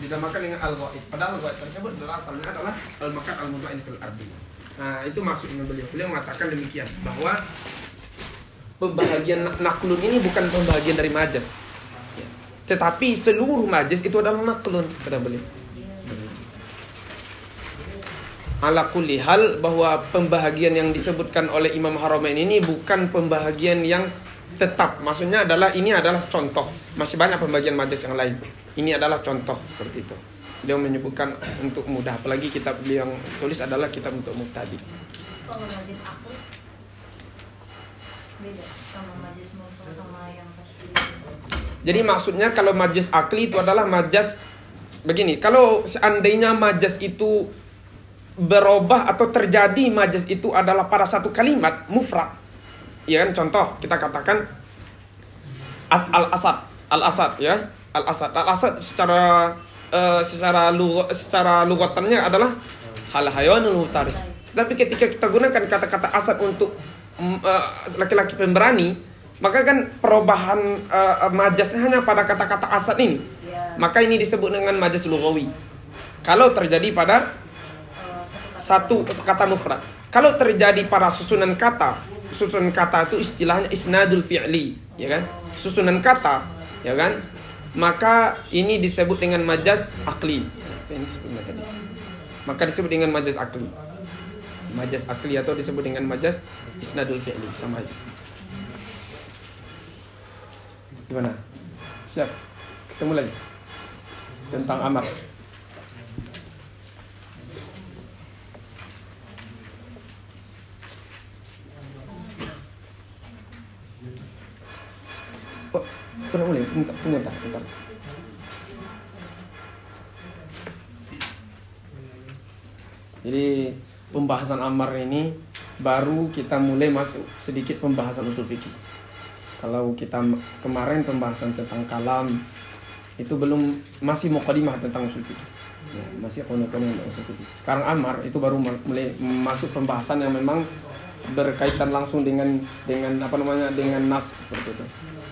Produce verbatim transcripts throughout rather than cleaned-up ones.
dinamakan dengan al-ghaib. Padahal al-ghaib tersebut asalnya adalah al-makan al-mudha'in fil ardi. Nah, itu maksudnya beliau. Beliau mengatakan demikian bahwa pembahagian naklun ini bukan pembahagian dari majas. Tetapi seluruh majas itu adalah naklun, kata beliau. Ala kulli hal, bahwa pembahagian yang disebutkan oleh Imam Haramain ini bukan pembahagian yang tetap. Maksudnya adalah ini adalah contoh. Masih banyak pembagian majas yang lain. Ini adalah contoh seperti itu. Beliau menyebutkan untuk mudah. Apalagi kitab beliau yang tulis adalah kitab untuk mubtadi. Kalau majas aku beda sama majas mursal sama yang pasti. Jadi maksudnya kalau majas akli itu adalah majas begini. Kalau seandainya majas itu berubah atau terjadi majas itu adalah pada satu kalimat mufrad, ya kan? Contoh kita katakan as, al-asad, al-asad ya, al-asad, al-asad secara uh, secara lugh, secara lugatannya adalah hal hayawanul muftaris. Tapi ketika kita gunakan kata-kata asad untuk uh, laki-laki pemberani, maka kan perubahan uh, majasnya hanya pada kata-kata asad ini. Ya. Maka ini disebut dengan majas lughawi. Kalau terjadi pada satu kata mufrad. Kalau terjadi pada susunan kata, susunan kata itu istilahnya isnadul fi'li, ya kan? Susunan kata, ya kan? Maka ini disebut dengan majas akli. Ini disebutnya tadi. Maka disebut dengan majas akli. Majas akli atau disebut dengan majas isnadul fi'li, sama aja. Gimana? Siap? Ketemu lagi tentang amar. Oh, udah boleh, bentar, tunggu bentar, bentar. Jadi pembahasan amar ini baru kita mulai masuk sedikit pembahasan usul fikih. Kalau kita kemarin pembahasan tentang kalam itu belum, masih muqaddimah tentang usul fikih. Ya, masih konon-konon tentang usul fikih. Sekarang amar itu baru mulai masuk pembahasan yang memang berkaitan langsung dengan dengan apa namanya dengan nas seperti itu.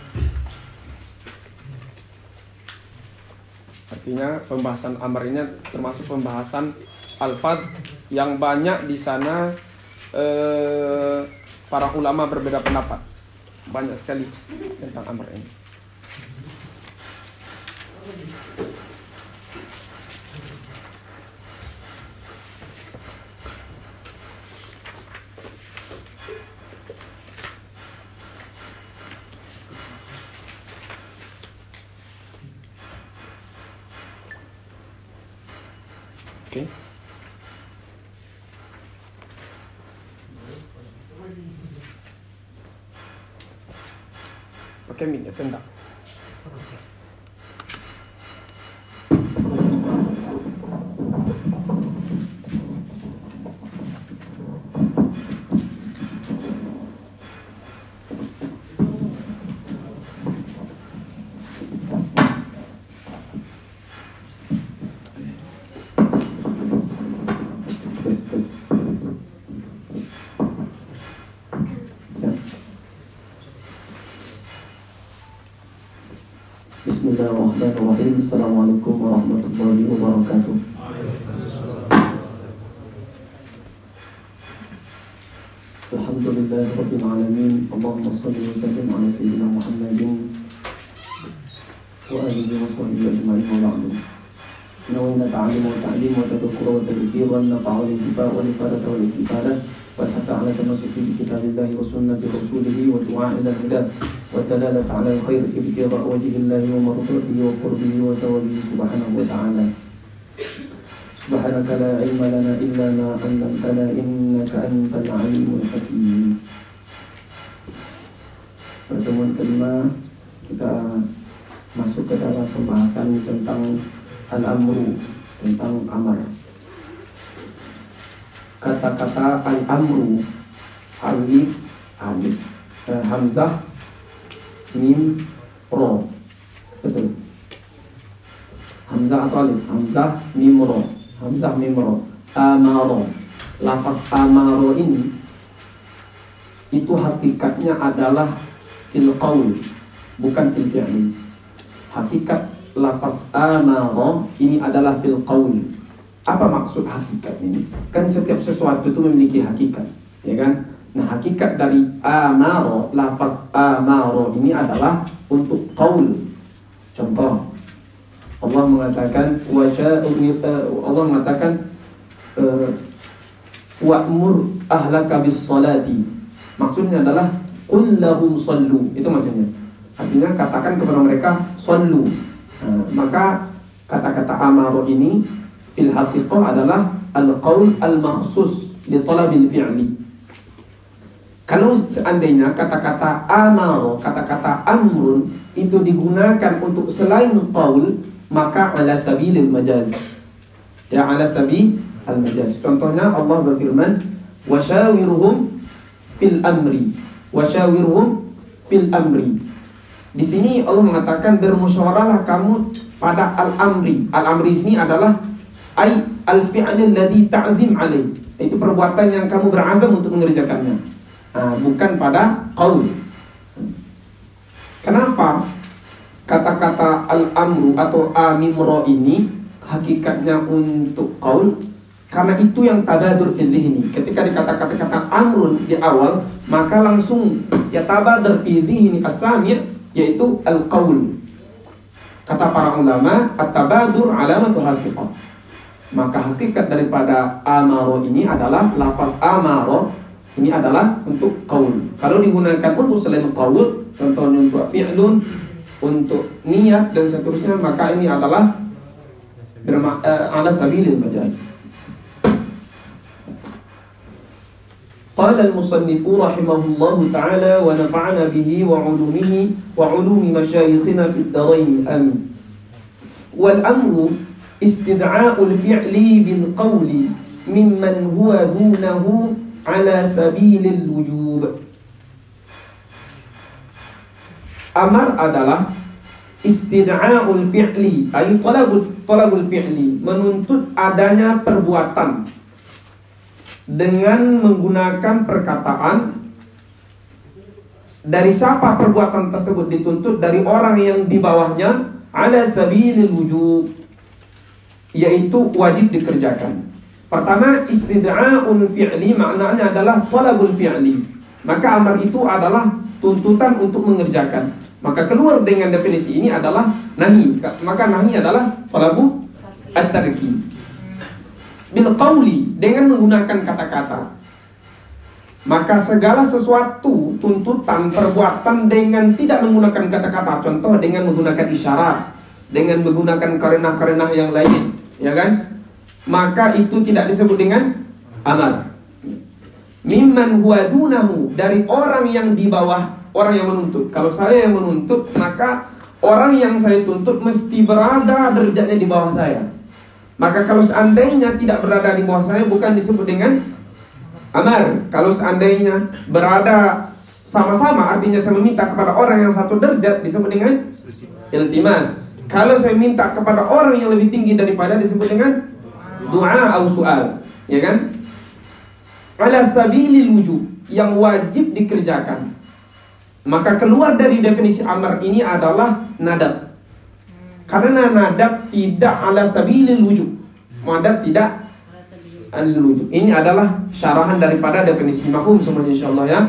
Artinya pembahasan amar ini termasuk pembahasan alfaz yang banyak di sana eh, para ulama berbeda pendapat. Banyak sekali tentang amar ini. Oke. Okay. Pakai minyak enggak? Bismillahirrahmanirrahim. Assalamualaikum warahmatullahi wabarakatuh. Alhamdulillahirabbil alamin. Allahumma shalli wa sallim ala sayyidina Muhammadin wa alihi wa sahbihi ajma'in wa ba'du. Nawaitu ta'lim wa ta'lim wa tadhkur wa tadhkir wa nafa'u al-intifa' wa al-ifadah wa al-istifadah والحث على تمسك بكتاب الله وسنة رسوله والدعاء إلى الهدى والدلالة على الخير ابتغاء وجه الله ومرضاته وقربه وثوابه سبحانه وتعالى. سبحانك لا علم لنا إلا ما علمتنا إنك أنت العليم الحكيم. Pertemuan kelima kita masuk ke dalam pembahasan tentang al-amru, tentang amar. Kata-kata al-amru, alif, alif, eh, hamzah, mim, ro, betul. Hamzah atau alif, hamzah, mim, ro, hamzah, mim, ro, amaro. Lafaz amaro ini itu hakikatnya adalah fil qaul, bukan fil fi'li. Hakikat lafaz amara ini adalah fil qaul. Apa maksud hakikat ini? Kan setiap sesuatu itu memiliki hakikat, ya kan? Nah, hakikat dari amara, lafaz amara ini adalah untuk qaul. Contoh, Allah mengatakan wa Allah mengatakan wa'mur ahlaka bis salati. Maksudnya adalah qul lahum sallu. Itu maksudnya. Artinya katakan kepada mereka sallu. Nah, maka kata-kata amara ini fil haqiqah adalah al-qaul al-makhsus li talabil fi'li. Kalau seandainya kata-kata amara, kata-kata amrun itu digunakan untuk selain qaul, maka ala sabilil majaz. Ya, ala sabil al-majaz. Contohnya Allah berfirman, "Wasyawirhum fil amri." Wasyawirhum fil amri. Di sini Allah mengatakan bermusyawarahlah kamu pada al-amri. Al-amri sini adalah ai al-fi'l alladhi ta'zim alaih. Itu perbuatan yang kamu berazam untuk mengerjakannya. Nah, bukan pada qaul. Kenapa kata-kata al-amru atau amimro ini hakikatnya untuk qaul? Karena itu yang tabadur fi dhihni. Ketika dikata-kata kata amrun di awal, maka langsung ya tabadur fi dhihni as-sami', yaitu al-qaul. Kata para ulama, at-tabadur alamatul haqiqah. Maka hakikat daripada amaro ini adalah lafaz amaro ini adalah untuk qaul. Kalau digunakan untuk selain qaul, contohnya untuk fi'lun, untuk niat dan seterusnya, maka ini adalah berma- uh, ala sabilil majaz. Qala al-musannifu rahimahullahu ta'ala wa nafa'ana bihi wa 'ulumihi wa 'ulumi masyayikhina fid darain amin. Wal amru istid'a'ul fi'li bil qawli mimman huwa dunahu ala sabilil wujub. Amar adalah istid'a'ul fi'li, ay talabul talabul fi'li, menuntut adanya perbuatan dengan menggunakan perkataan. Dari siapa perbuatan tersebut dituntut? Dari orang yang di bawahnya, ala sabilil wujub, yaitu wajib dikerjakan. Pertama, istid'a'un fi'li maknanya adalah talabul fi'li. Maka amar itu adalah tuntutan untuk mengerjakan. Maka keluar dengan definisi ini adalah nahi. Maka nahi adalah talabu at-tarki. Bil qawli, dengan menggunakan kata-kata. Maka segala sesuatu tuntutan perbuatan dengan tidak menggunakan kata-kata, contoh dengan menggunakan isyarat, dengan menggunakan karenah-karenah yang lain, ya kan? Maka itu tidak disebut dengan amar. Mimman huwa dunahu, dari orang yang di bawah orang yang menuntut. Kalau saya yang menuntut, maka orang yang saya tuntut mesti berada derajatnya di bawah saya. Maka kalau seandainya tidak berada di bawah saya, bukan disebut dengan amar. Kalau seandainya berada sama-sama, artinya saya meminta kepada orang yang satu derajat, disebut dengan iltimas. Kalau saya minta kepada orang yang lebih tinggi daripada, disebut dengan doa atau soal, ya kan? Ala sabilil wujub, yang wajib dikerjakan. Maka keluar dari definisi amar ini adalah nadab. Karena nadab tidak ala sabilil wujub. Nadab tidak alal wujub. Ini adalah syarahan daripada definisi mafhum semuanya insyaallah ya.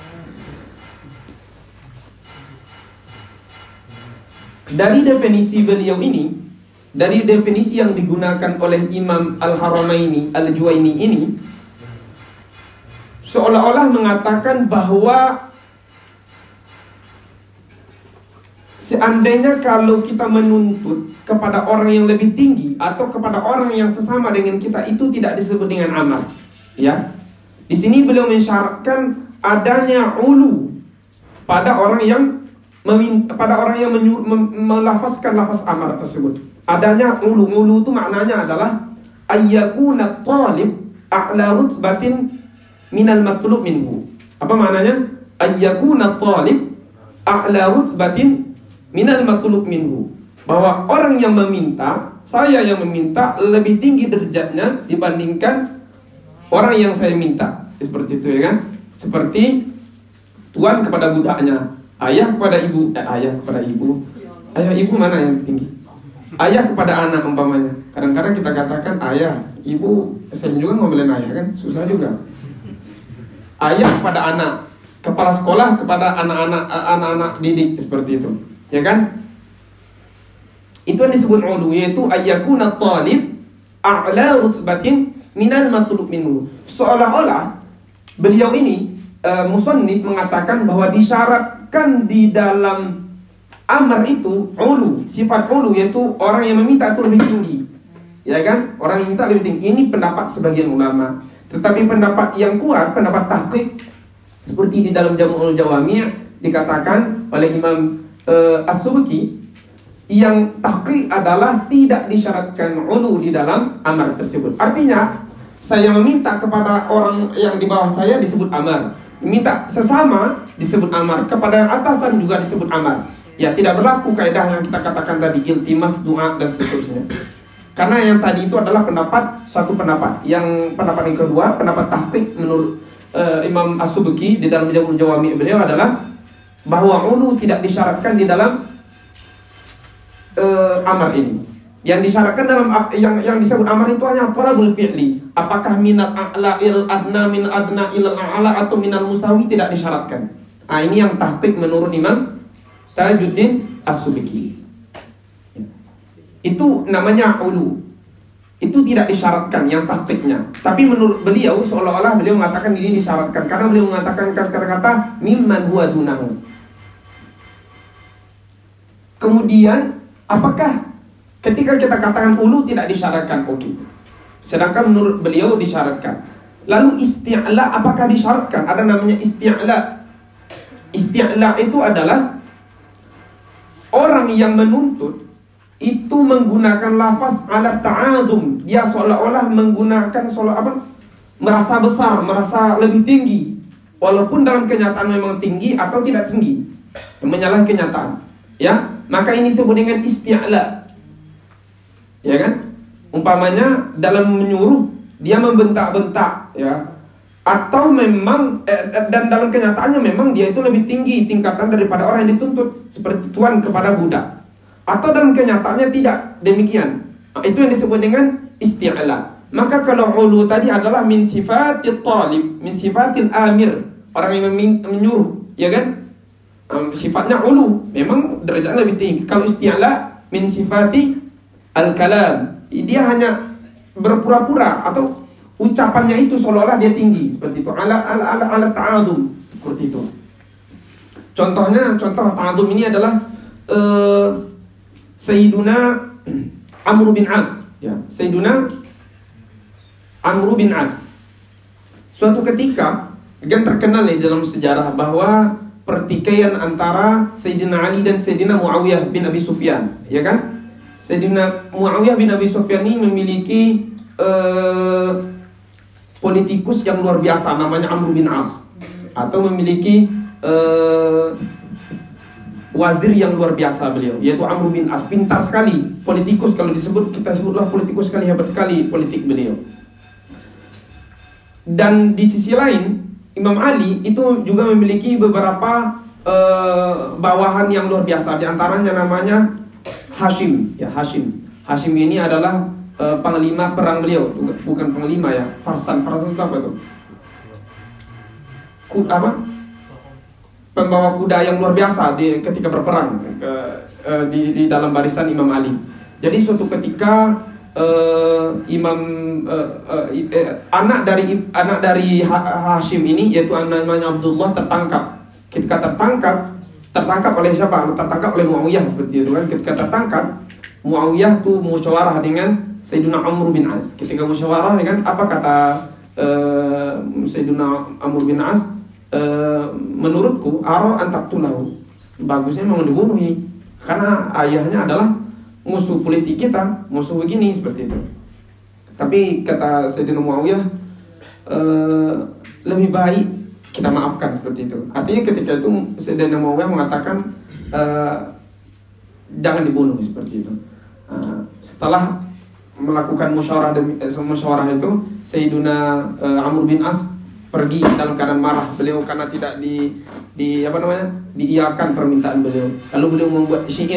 Dari definisi beliau ini, dari definisi yang digunakan oleh Imam Al-Haramaini Al-Juwaini ini, seolah-olah mengatakan bahwa seandainya kalau kita menuntut kepada orang yang lebih tinggi atau kepada orang yang sesama dengan kita, itu tidak disebut dengan amar. Ya, di sini beliau mensyaratkan adanya ulu pada orang yang meminta, pada orang yang menyuruh, mem, melafazkan lafaz amar tersebut. Adanya ulu, ulu itu maknanya adalah ayyakuna talib a'la rutbatin minal matlub minhu. Apa maknanya? Ayyakuna talib a'la rutbatin minal matlub minhu, bahwa orang yang meminta, saya yang meminta, lebih tinggi derajatnya dibandingkan orang yang saya minta. Seperti itu ya kan? Seperti tuan kepada budaknya, ayah kepada ibu, eh, ayah kepada ibu. Ayah ibu mana yang tinggi? Ayah kepada anak umpamanya. Kadang-kadang kita katakan ayah, ibu, saya juga ngomelin ayah kan, susah juga. Ayah kepada anak, kepala sekolah kepada anak-anak anak-anak didik seperti itu, ya kan? Itu yang disebut ulu, yaitu ayyakuna talib a'la rutbatin minal matlub minhu. Seolah-olah beliau ini uh, musannif mengatakan bahwa disyaratkan di dalam amar itu ulu, sifat ulu, yaitu orang yang meminta itu lebih tinggi, ya kan? Orang yang minta lebih tinggi. Ini pendapat sebagian ulama. Tetapi pendapat yang kuat, pendapat tahqiq, seperti di dalam Jam'ul Jawami' dikatakan oleh Imam uh, As-Subki, yang tahqiq adalah tidak disyaratkan ulu di dalam amar tersebut. Artinya, saya meminta kepada orang yang di bawah saya disebut amar, minta sesama disebut amar, kepada atasan juga disebut amar. Ya, tidak berlaku kaidah yang kita katakan tadi, iltimas, doa, dan seterusnya. Karena yang tadi itu adalah pendapat, satu pendapat. Yang pendapat yang kedua, pendapat tahqiq menurut uh, Imam As-Subki di dalam Jam'ul Jawami' beliau adalah bahwa ulu tidak disyaratkan di dalam uh, amar ini. Yang disyaratkan dalam yang yang disebut amar itu hanya talabul fi'li. Apakah minat a'la il adna min adna il a'la atau minal musawi, tidak disyaratkan. Ah, ini yang tahqiq menurut Imam Tajuddin As-Subki. Itu namanya ulu. Itu tidak disyaratkan yang tahqiqnya. Tapi menurut beliau seolah-olah beliau mengatakan ini disyaratkan karena beliau mengatakan kata-kata mimman huwa dunahu. Kemudian apakah ketika kita katakan ulu tidak disyaratkan? Oke. Okay. Sedangkan menurut beliau disyaratkan. Lalu isti'la apakah disyaratkan? Ada namanya isti'la. Isti'la itu adalah orang yang menuntut itu menggunakan lafaz ala ta'adhum. Dia seolah-olah menggunakan seolah apa? Merasa besar, merasa lebih tinggi. Walaupun dalam kenyataan memang tinggi atau tidak tinggi. Menyalahi kenyataan. Ya, maka ini disebut dengan isti'la. Ya kan? Umpamanya dalam menyuruh dia membentak-bentak, ya. Atau memang eh, dan dalam kenyataannya memang dia itu lebih tinggi tingkatan daripada orang yang dituntut, seperti tuan kepada budak. Atau dalam kenyataannya tidak demikian. Itu yang disebut dengan isti'la. Maka kalau ulu tadi adalah min sifatil talib, min sifatil amir, orang yang menyuruh, ya kan? Um, sifatnya ulu, memang derajatnya lebih tinggi. Kalau isti'la min sifati al-kalam, dia hanya berpura-pura atau ucapannya itu seolah-olah dia tinggi, seperti itu. Ala ala ala, ala ta'adhum, seperti itu. Contohnya, contoh ta'adhum ini adalah uh, Sayyiduna Amr bin As, ya. Sayyiduna Amr bin As. Suatu ketika, kan terkenal di dalam sejarah bahwa pertikaian antara Sayyidina Ali dan Sayyidina Muawiyah bin Abi Sufyan, ya kan? Sayyidina Muawiyah bin Abi Sufyan ini memiliki uh, politikus yang luar biasa namanya Amr bin As, atau memiliki uh, wazir yang luar biasa beliau, yaitu Amr bin As. Pintar sekali, politikus kalau disebut, kita sebutlah politikus sekali, hebat sekali politik beliau. Dan di sisi lain Imam Ali itu juga memiliki beberapa uh, bawahan yang luar biasa. Di antaranya namanya Hashim, ya Hashim. Hashim ini adalah uh, panglima perang beliau, bukan panglima ya, farsan. Farsan itu apa tuh? Kud apa? Pembawa kuda yang luar biasa di ketika berperang uh, uh, di di dalam barisan Imam Ali. Jadi suatu ketika uh, Imam uh, uh, uh, anak dari anak dari Hashim ini, yaitu namanya Abdullah, tertangkap. Ketika tertangkap, tertangkap oleh siapa? Tertangkap oleh Muawiyah, seperti itu kan. Ketika tertangkap, Muawiyah tuh musyawarah dengan Sayyidina Amr bin As. Ketika musyawarah dengan apa kata uh, Sayyidina Amr bin As? Uh, menurutku aro antaktulahu, bagusnya memang dibunuhi karena ayahnya adalah musuh politik kita, musuh begini, seperti itu. Tapi kata Sayyidina Muawiyah, uh, lebih baik kita maafkan, seperti itu. Artinya ketika itu Sayyidina Muawiyah mengatakan uh, jangan dibunuh, seperti itu. Uh, setelah melakukan musyawarah demi, eh, musyawarah itu, Sayyidina uh, Amr bin As pergi dalam keadaan marah beliau karena tidak di di apa namanya diiyakan permintaan beliau. Lalu beliau membuat syair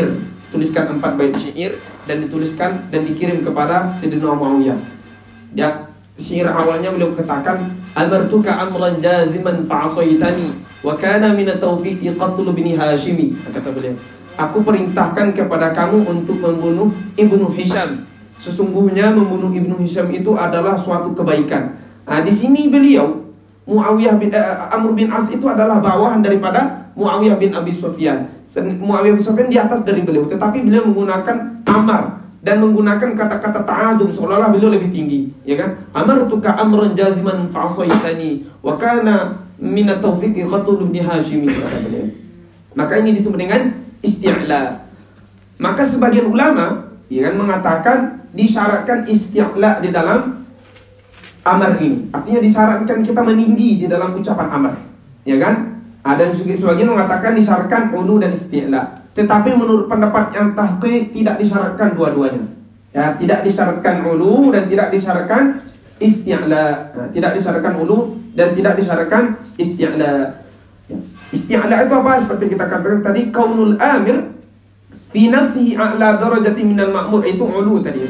tuliskan empat bait syair dan dituliskan dan dikirim kepada Sayyidina Muawiyah. Ya, syair awalnya beliau katakan, "Amartuka amran jaziman fa'asaitani wa kana min at-tawfiqi qatl bin Hashimi." Kata beliau, "Aku perintahkan kepada kamu untuk membunuh Ibnu Hisham. Sesungguhnya membunuh Ibnu Hisham itu adalah suatu kebaikan." Nah, di sini beliau Muawiyah bin uh, Amr bin As itu adalah bawahan daripada Muawiyah bin Abi Sufyan. Muawiyah bin Sufyan di atas dari beliau, tetapi beliau menggunakan amar dan menggunakan kata-kata ta'adum seolah-olah beliau lebih tinggi, ya kan? Amartuka amran jaziman fa'asaitani wa kana min at-tawfiqi qatl ibn Hashim, kata beliau. Maka ini disebut dengan isti'la. Maka sebagian ulama ya kan mengatakan disyaratkan isti'la di dalam amar ini. Artinya disyaratkan kita meninggi di dalam ucapan amar, ya kan? Ada yang sebagian mengatakan disyaratkan ulu dan isti'la. Tetapi menurut pendapat yang tahqiq tidak disyaratkan dua-duanya. Ya, tidak disyaratkan ulu dan tidak disyaratkan isti'la. Nah, tidak disyaratkan ulu dan tidak disyaratkan isti'la. Ya. Isti'la itu apa? Seperti kita katakan tadi, kaunul amir fi nafsihi a'la darajati minal ma'mur, itu ulu tadi.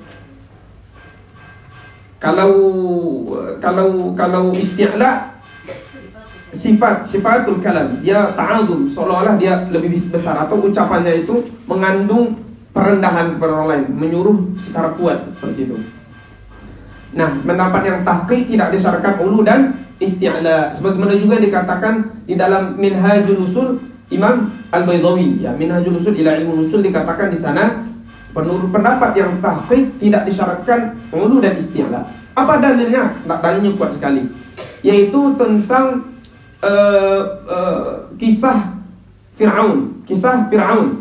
Kalau kalau kalau isti'la sifat sifatul kalam, dia ta'adzum, seolah-olah dia lebih besar atau ucapannya itu mengandung perendahan kepada orang lain, menyuruh secara kuat seperti itu. Nah, pendapat yang tahqiq tidak disyaratkan ulu dan isti'la, sebagaimana juga dikatakan di dalam Minhajul Usul Imam Al-Baydawi, ya, Minhajul Usul ila ilmu usul, dikatakan di sana menurut pendapat yang tahqiq tidak disyaratkan ulu dan isti'la. Apa dalilnya? Dalilnya kuat sekali, yaitu tentang Uh, uh, kisah Fir'aun, kisah Fir'aun.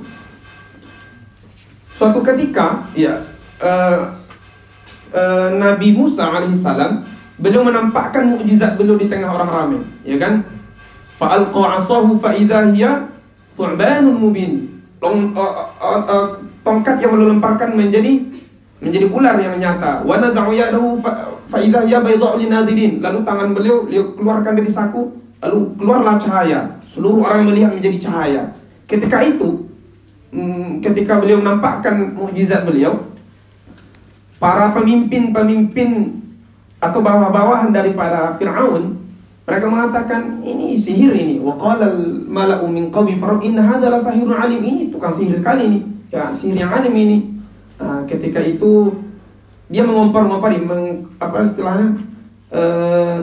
Suatu ketika, ya, uh, uh, Nabi Musa alaihissalam beliau menampakkan mukjizat beliau di tengah orang ramai, ya kan? Fa'alqa 'asahu fa idza hiya thu'banun mubin. Long, uh, uh, uh, tongkat yang beliau lemparkan menjadi menjadi ular yang nyata. Wa naza'u yadahu fa idza hiya baydha'u linadhirin. Lalu tangan beliau beliau keluarkan dari saku, lalu keluarlah cahaya, seluruh orang melihat menjadi cahaya. Ketika itu, ketika beliau menampakkan mukjizat beliau, para pemimpin-pemimpin atau bawah-bawahan daripada Fir'aun, mereka mengatakan ini sihir ini. Wa qala al-mala'u min qaumi Fir'aun inna hadza la sahirun alim, ini tukang sihir kali ini, ya, sihir yang alim ini. Nah, ketika itu dia mengompor-ngompori, meng, apa istilahnya? Uh,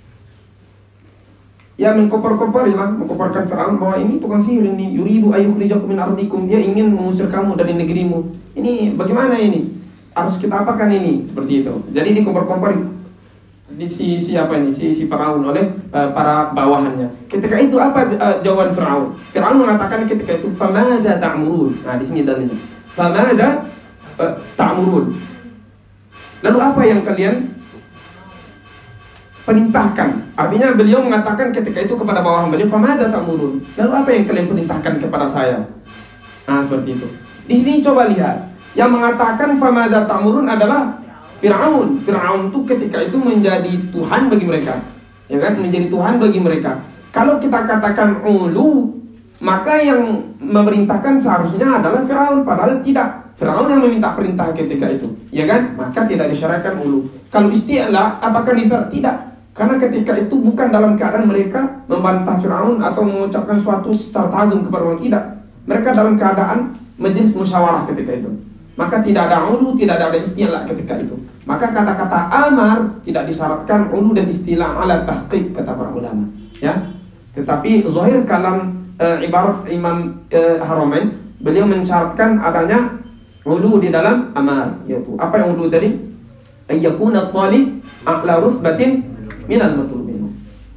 Ya, mengkopor-kopor ya, mengkoporkan Fir'aun bahwa ini tukang sihir ini, yuridu ayyukhrijakum min ardikum, dia ingin mengusir kamu dari negerimu. Ini bagaimana ini? Harus kita apakan ini? Seperti itu. Jadi dikompor-kompor di si siapa ini? Si si Fir'aun oleh uh, para bawahannya. Ketika itu apa uh, jawaban Fir'aun? Fir'aun mengatakan ketika itu, "Famadza ta'murun?" Nah, di sini dalilnya. "Famadza uh, ta'murun?" Lalu apa yang kalian perintahkan? Artinya beliau mengatakan ketika itu kepada bawahan beliau, "Famadza ta'murun?" Lalu apa yang kalian perintahkan kepada saya? Nah, seperti itu. Di sini coba lihat, yang mengatakan "Famadza ta'murun" adalah Fir'aun. Fir'aun itu ketika itu menjadi Tuhan bagi mereka, ya kan? Menjadi Tuhan bagi mereka. Kalau kita katakan ulu, maka yang memerintahkan seharusnya adalah Fir'aun, padahal tidak. Fir'aun yang meminta perintah ketika itu, ya kan? Maka tidak disyaratkan ulu. Kalau isti'la, apakah disyarat? Tidak. Karena ketika itu bukan dalam keadaan mereka membantah Fir'aun atau mengucapkan suatu secara ta'adzum kepada orang, tidak. Mereka dalam keadaan majelis musyawarah ketika itu. Maka tidak ada ulu, tidak ada isti'la ketika itu. Maka kata-kata amar tidak disyaratkan ulu dan isti'la ala tahqiq, kata para ulama, ya. Tetapi zahir kalam e, ibarat Imam e, Haramain, beliau mensyaratkan adanya ulu di dalam amar, yaitu apa yang ulu tadi? Ayyakuna talib a'la rusbatin minal matlubin.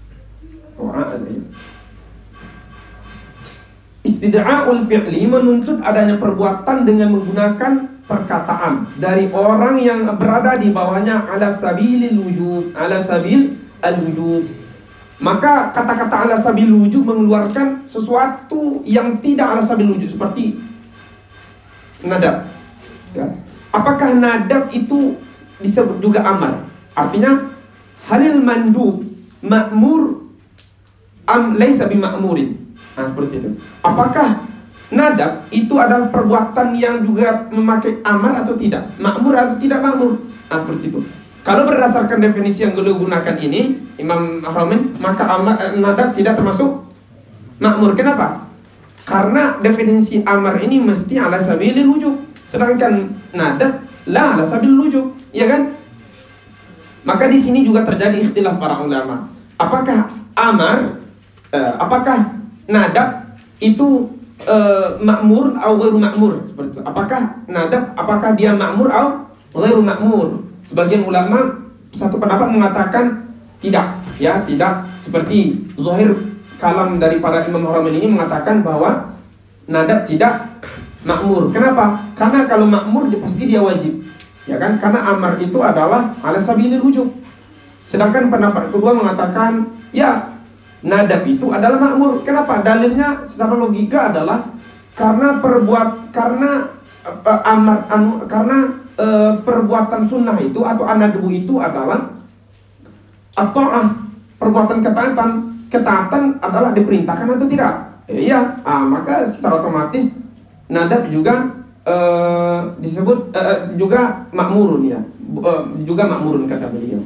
Istida'ul fi'li menuntut adanya perbuatan dengan menggunakan perkataan dari orang yang berada di bawahnya ala sabilil wujub, ala sabil al-wujub. Maka kata-kata ala sabil wujub mengeluarkan sesuatu yang tidak ala sabil wujub, seperti nadab. Ya. Apakah nadab itu disebut juga amar? Artinya halil mandub ma'mur am laisa bima'murin. Nah, seperti itu. Apakah nadab itu adalah perbuatan yang juga memakai amar atau tidak, makmur atau tidak makmur. Nah, seperti itu. Kalau berdasarkan definisi yang beliau gunakan ini, Imam Haramain, maka amar, nadab tidak termasuk makmur. Kenapa? Karena definisi amar ini mesti ala sabilil wujub, sedangkan nadab la ala sabilil wujub, ya kan? Maka di sini juga terjadi ikhtilaf para ulama. Apakah amar, eh, apakah nadab itu eh, makmur atau ghairu makmur, seperti itu. Apakah nadab, apakah dia makmur atau ghairu makmur? Sebagian ulama satu pendapat mengatakan tidak, ya tidak. Seperti zahir kalam dari para Imam Haramain ini mengatakan bahwa nadab tidak makmur. Kenapa? Karena kalau makmur pasti dia wajib, ya kan? Karena amar itu adalah ala sabilil wujub. Sedangkan pendapat kedua mengatakan ya nadab itu adalah makmur. Kenapa? Dalilnya secara logika adalah karena perbuat karena uh, amar anu karena Uh, perbuatan sunnah itu atau anadbu itu adalah at-ta'ah, perbuatan ketaatan. Ketaatan adalah diperintahkan atau tidak? Eh, iya, ah, maka secara otomatis nadab juga uh, disebut uh, juga makmurun, ya, uh, juga makmurun kata beliau.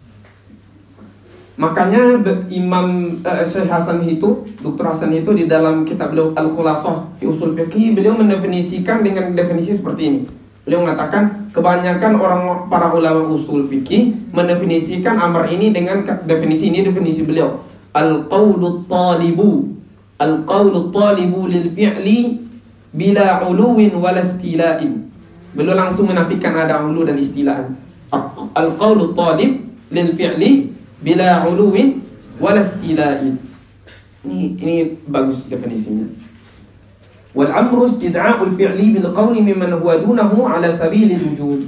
Makanya Imam uh, Syekh Hasan itu, Doktor Hasan itu di dalam kitab beliau Al-Khulasah fi Ushul Fiqh, beliau mendefinisikan dengan definisi seperti ini. Beliau mengatakan kebanyakan orang para ulama usul fikih mendefinisikan amar ini dengan definisi ini, definisi beliau al-qawlu talibu al-qawlu talibu lil fi'li bila uluwin wala istila'in. Beliau langsung menafikan ada ulu dan istilaan. Al-qawlu talib lil fi'li bila uluwin wala istila'in. Ini ini bagus definisinya. Wal amru istid'a'ul fi'li bil qawli mimman huwa dunahu ala sabilil wujub.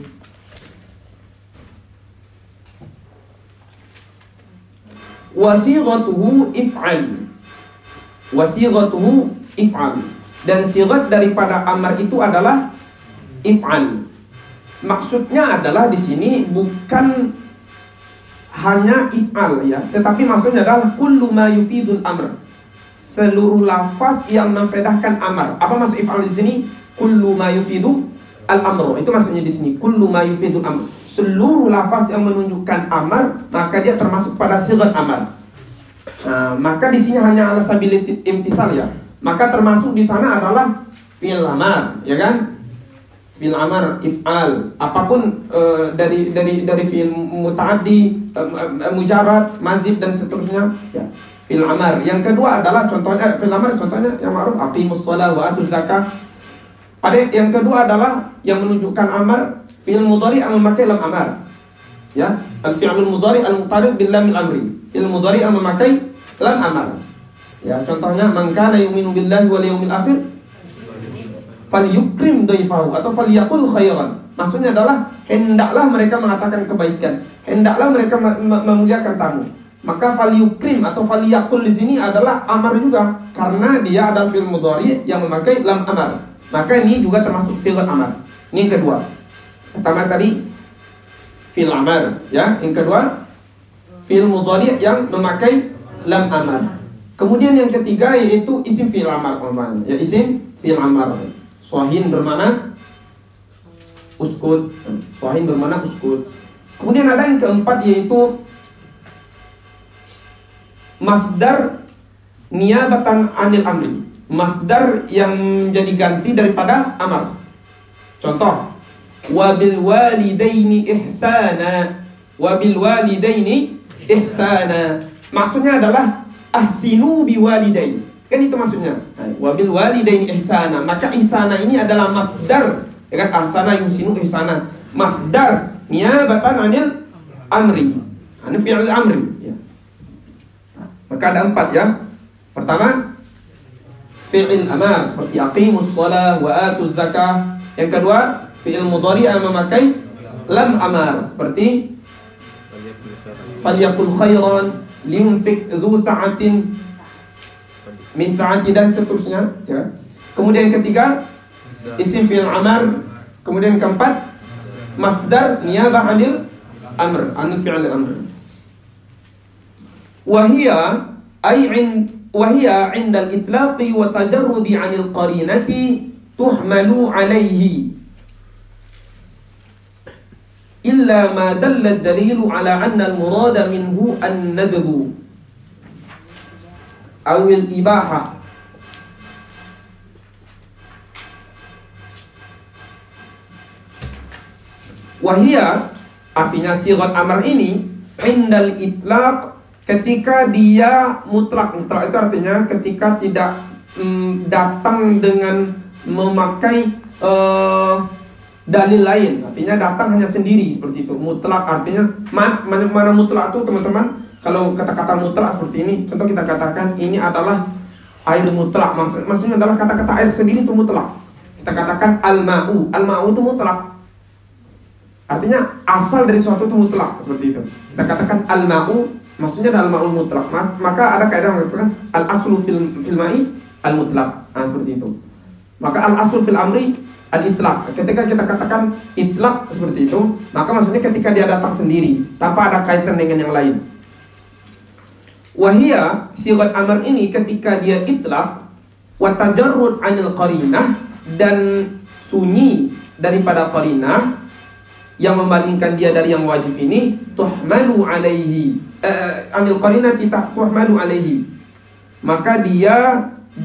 Wasighatuhu if'al. Wasighatuhu if'al. Dan sigat daripada amar itu adalah if'al. Maksudnya adalah di sini bukan hanya if'al, ya, tetapi maksudnya adalah kullu ma yufidul amr. Seluruh lafaz yang memfedahkan amar. Apa maksud if'al di sini? Kullu ma yufidu al-amru. Itu maksudnya di sini. Kullu ma yufidu al-amr. Seluruh lafaz yang menunjukkan amar, maka dia termasuk pada sigat amar. Nah, maka di sini hanya ala sabil imtisal, ya. Maka termasuk di sana adalah fi'il amar, ya kan? Fi'il amar, if'al, apapun uh, dari dari dari fi'il muta'addi, uh, mujarrad, mazid dan seterusnya, ya. Fil amar. Yang kedua adalah contohnya fil amar, contohnya yang ma'ruf aqimus shalah wa atuz zakah. Ada yang kedua adalah yang menunjukkan amar fil mudhari yang memakai lam amar. Ya, al fi'lul mudhari al muqarid bil lamil amri. Fil mudhari yang memakai lam amar. Ya, contohnya man kana yu'minu billahi wal yawmil akhir falyukrim dhaifahu atau falyaqul khairan. Maksudnya adalah hendaklah mereka mengatakan kebaikan, hendaklah mereka memuliakan tamu. Maka falyukrim atau falyaqul di sini adalah amar juga karena dia adalah fi'il mudhari yang memakai lam amar. Maka ini juga termasuk sigat amar. Ini yang kedua. Pertama tadi fi'il amar, ya. Yang kedua fi'il mudhari yang memakai lam amar. Kemudian yang ketiga yaitu isim fi'il amar, teman-teman. Ya, isim fi'il amar. Suahin bermakna uskut. Suahin bermakna uskut. Kemudian ada yang keempat yaitu masdar niyabatan anil amri. Masdar yang menjadi ganti daripada amar. Contoh, wabil walidaini ihsana. Wabil walidaini ihsana. Maksudnya adalah ahsinu biwalidain. Kan itu maksudnya. Wabil walidaini ihsana. Maka ihsana ini adalah masdar. Ya kan, ahsana yusinu ihsana. Masdar niyabatan anil amri. Anil fi'il amri. Maka ada empat, ya. Pertama, fi'il amar seperti aqimus shalah wa atuz zakah. Yang kedua, fi'il mudhari yang memakai lam amar seperti falyaqul khairan, linfik dzu sa'atin min sa'ati dan seterusnya, ya. Kemudian yang ketiga, isim fi'il amar. Kemudian yang keempat, masdar niyabah anil amr, anil fi'il amr. Wahia ay wahia 'inda al-itlaqi wa tajarrudi 'anil qarinati tuhmalu 'alaihi illa ma dalla ad-dalilu 'ala anna al-murada minhu an-nadbu aw al-ibahah. Wahia artinya sigat amar ini indal itlaq, ketika dia mutlak. Mutlak itu artinya ketika tidak mm, datang dengan memakai uh, dalil lain. Artinya datang hanya sendiri seperti itu. Mutlak artinya mana, mana mutlak itu teman-teman? Kalau kata-kata mutlak seperti ini, contoh kita katakan ini adalah air mutlak. Maksud, maksudnya adalah kata-kata air sendiri itu mutlak. Kita katakan al-ma'u. Al-ma'u itu mutlak. Artinya asal dari suatu itu mutlak, seperti itu. Kita katakan al-ma'u, maksudnya adalah al-ma'u mutlak. Maka ada kaidah mengatakan al-aslu fil fil ma'i al-mutlak. Nah, seperti itu. Maka al-aslu fil amri al-itlaq. Ketika kita katakan itlaq seperti itu, maka maksudnya ketika dia datang sendiri tanpa ada kaitan dengan yang lain. Wahia sigat amar ini ketika dia itlaq wa tajarrud 'anil qarinah, dan sunyi daripada qarinah yang memalingkan dia dari yang wajib ini, tuhmalu 'alaihi uh, 'anil qarinati tuhmalu 'alaihi, maka dia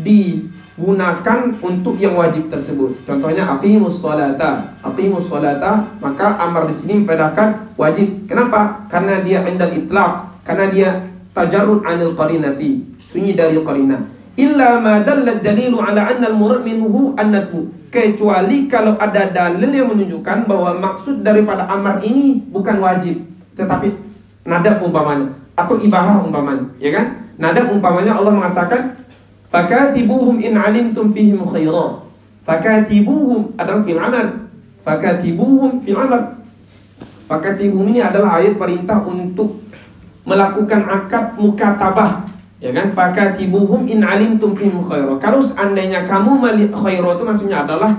digunakan untuk yang wajib tersebut. Contohnya aqimus sholata, aqimus sholata, maka amar di sini memfaedahkan wajib. Kenapa? Karena dia indal itlaq, karena dia tajarrud 'anil qarinati, sunyi dari qarinah. Illa ma dalla dalilu 'ala anna al-murad minhu an-nadbu, kecuali kalau ada dalil yang menunjukkan bahwa maksud daripada amar ini bukan wajib, tetapi nadab umpamanya atau ibahah umpamanya, ya kan? Nadab umpamanya Allah mengatakan fakatibuhum in 'alimtum fihim khaira. Fakatibuhum adalah fil amr. Fakatibuhum fil amr. Fakatibuhum ini adalah ayat perintah untuk melakukan akad mukatabah, ya kan? Fakatibuhum in 'alimtum fihim khaira. Kalau seandainya kamu melihat khaira itu maksudnya adalah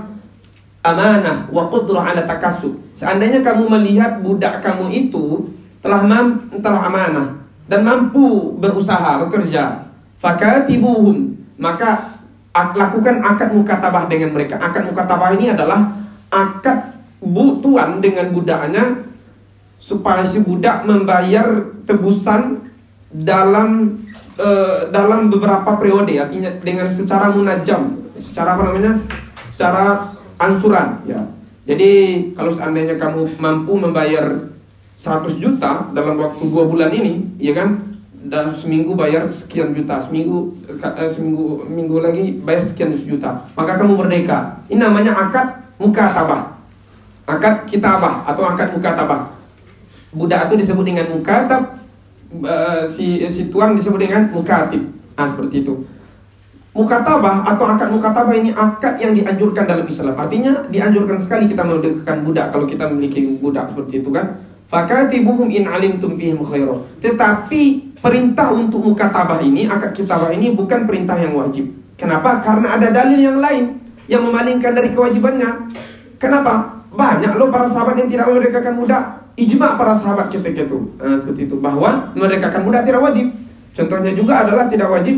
amanah wa qudrah 'ala takassub. Seandainya kamu melihat budak kamu itu telah mam, telah amanah dan mampu berusaha, bekerja, fakatibuhum, maka lakukan akad mukatabah dengan mereka. Akad mukatabah ini adalah akad bu tuan dengan budaknya supaya si budak membayar tebusan dalam uh, dalam beberapa periode, artinya dengan secara munajam, secara apa namanya, secara ansuran, ya. Jadi kalau seandainya kamu mampu membayar seratus juta dalam waktu dua bulan ini, ya kan, dalam seminggu bayar sekian juta, seminggu eh, seminggu minggu lagi bayar sekian juta, maka kamu merdeka. Ini namanya akad mukatabah, akad kitabah atau akad mukatabah. Budak itu disebut dengan mukatab, uh, si si tuan disebut dengan mukatib. Nah, seperti itu. Mukatabah atau akad mukatabah ini akad yang dianjurkan dalam Islam. Artinya dianjurkan sekali kita merdekakan budak kalau kita memiliki budak, seperti itu kan. Fakatibuhum in 'alimtum fihim khaira. Tetapi perintah untuk mukatabah ini, akad kitabah ini bukan perintah yang wajib. Kenapa? Karena ada dalil yang lain yang memalingkan dari kewajibannya. Kenapa? Banyak loh para sahabat yang tidak memerdekakan budak. Ijma para sahabat ketika itu, nah, seperti itu, bahwa memerdekakan budak tidak wajib. Contohnya juga adalah tidak wajib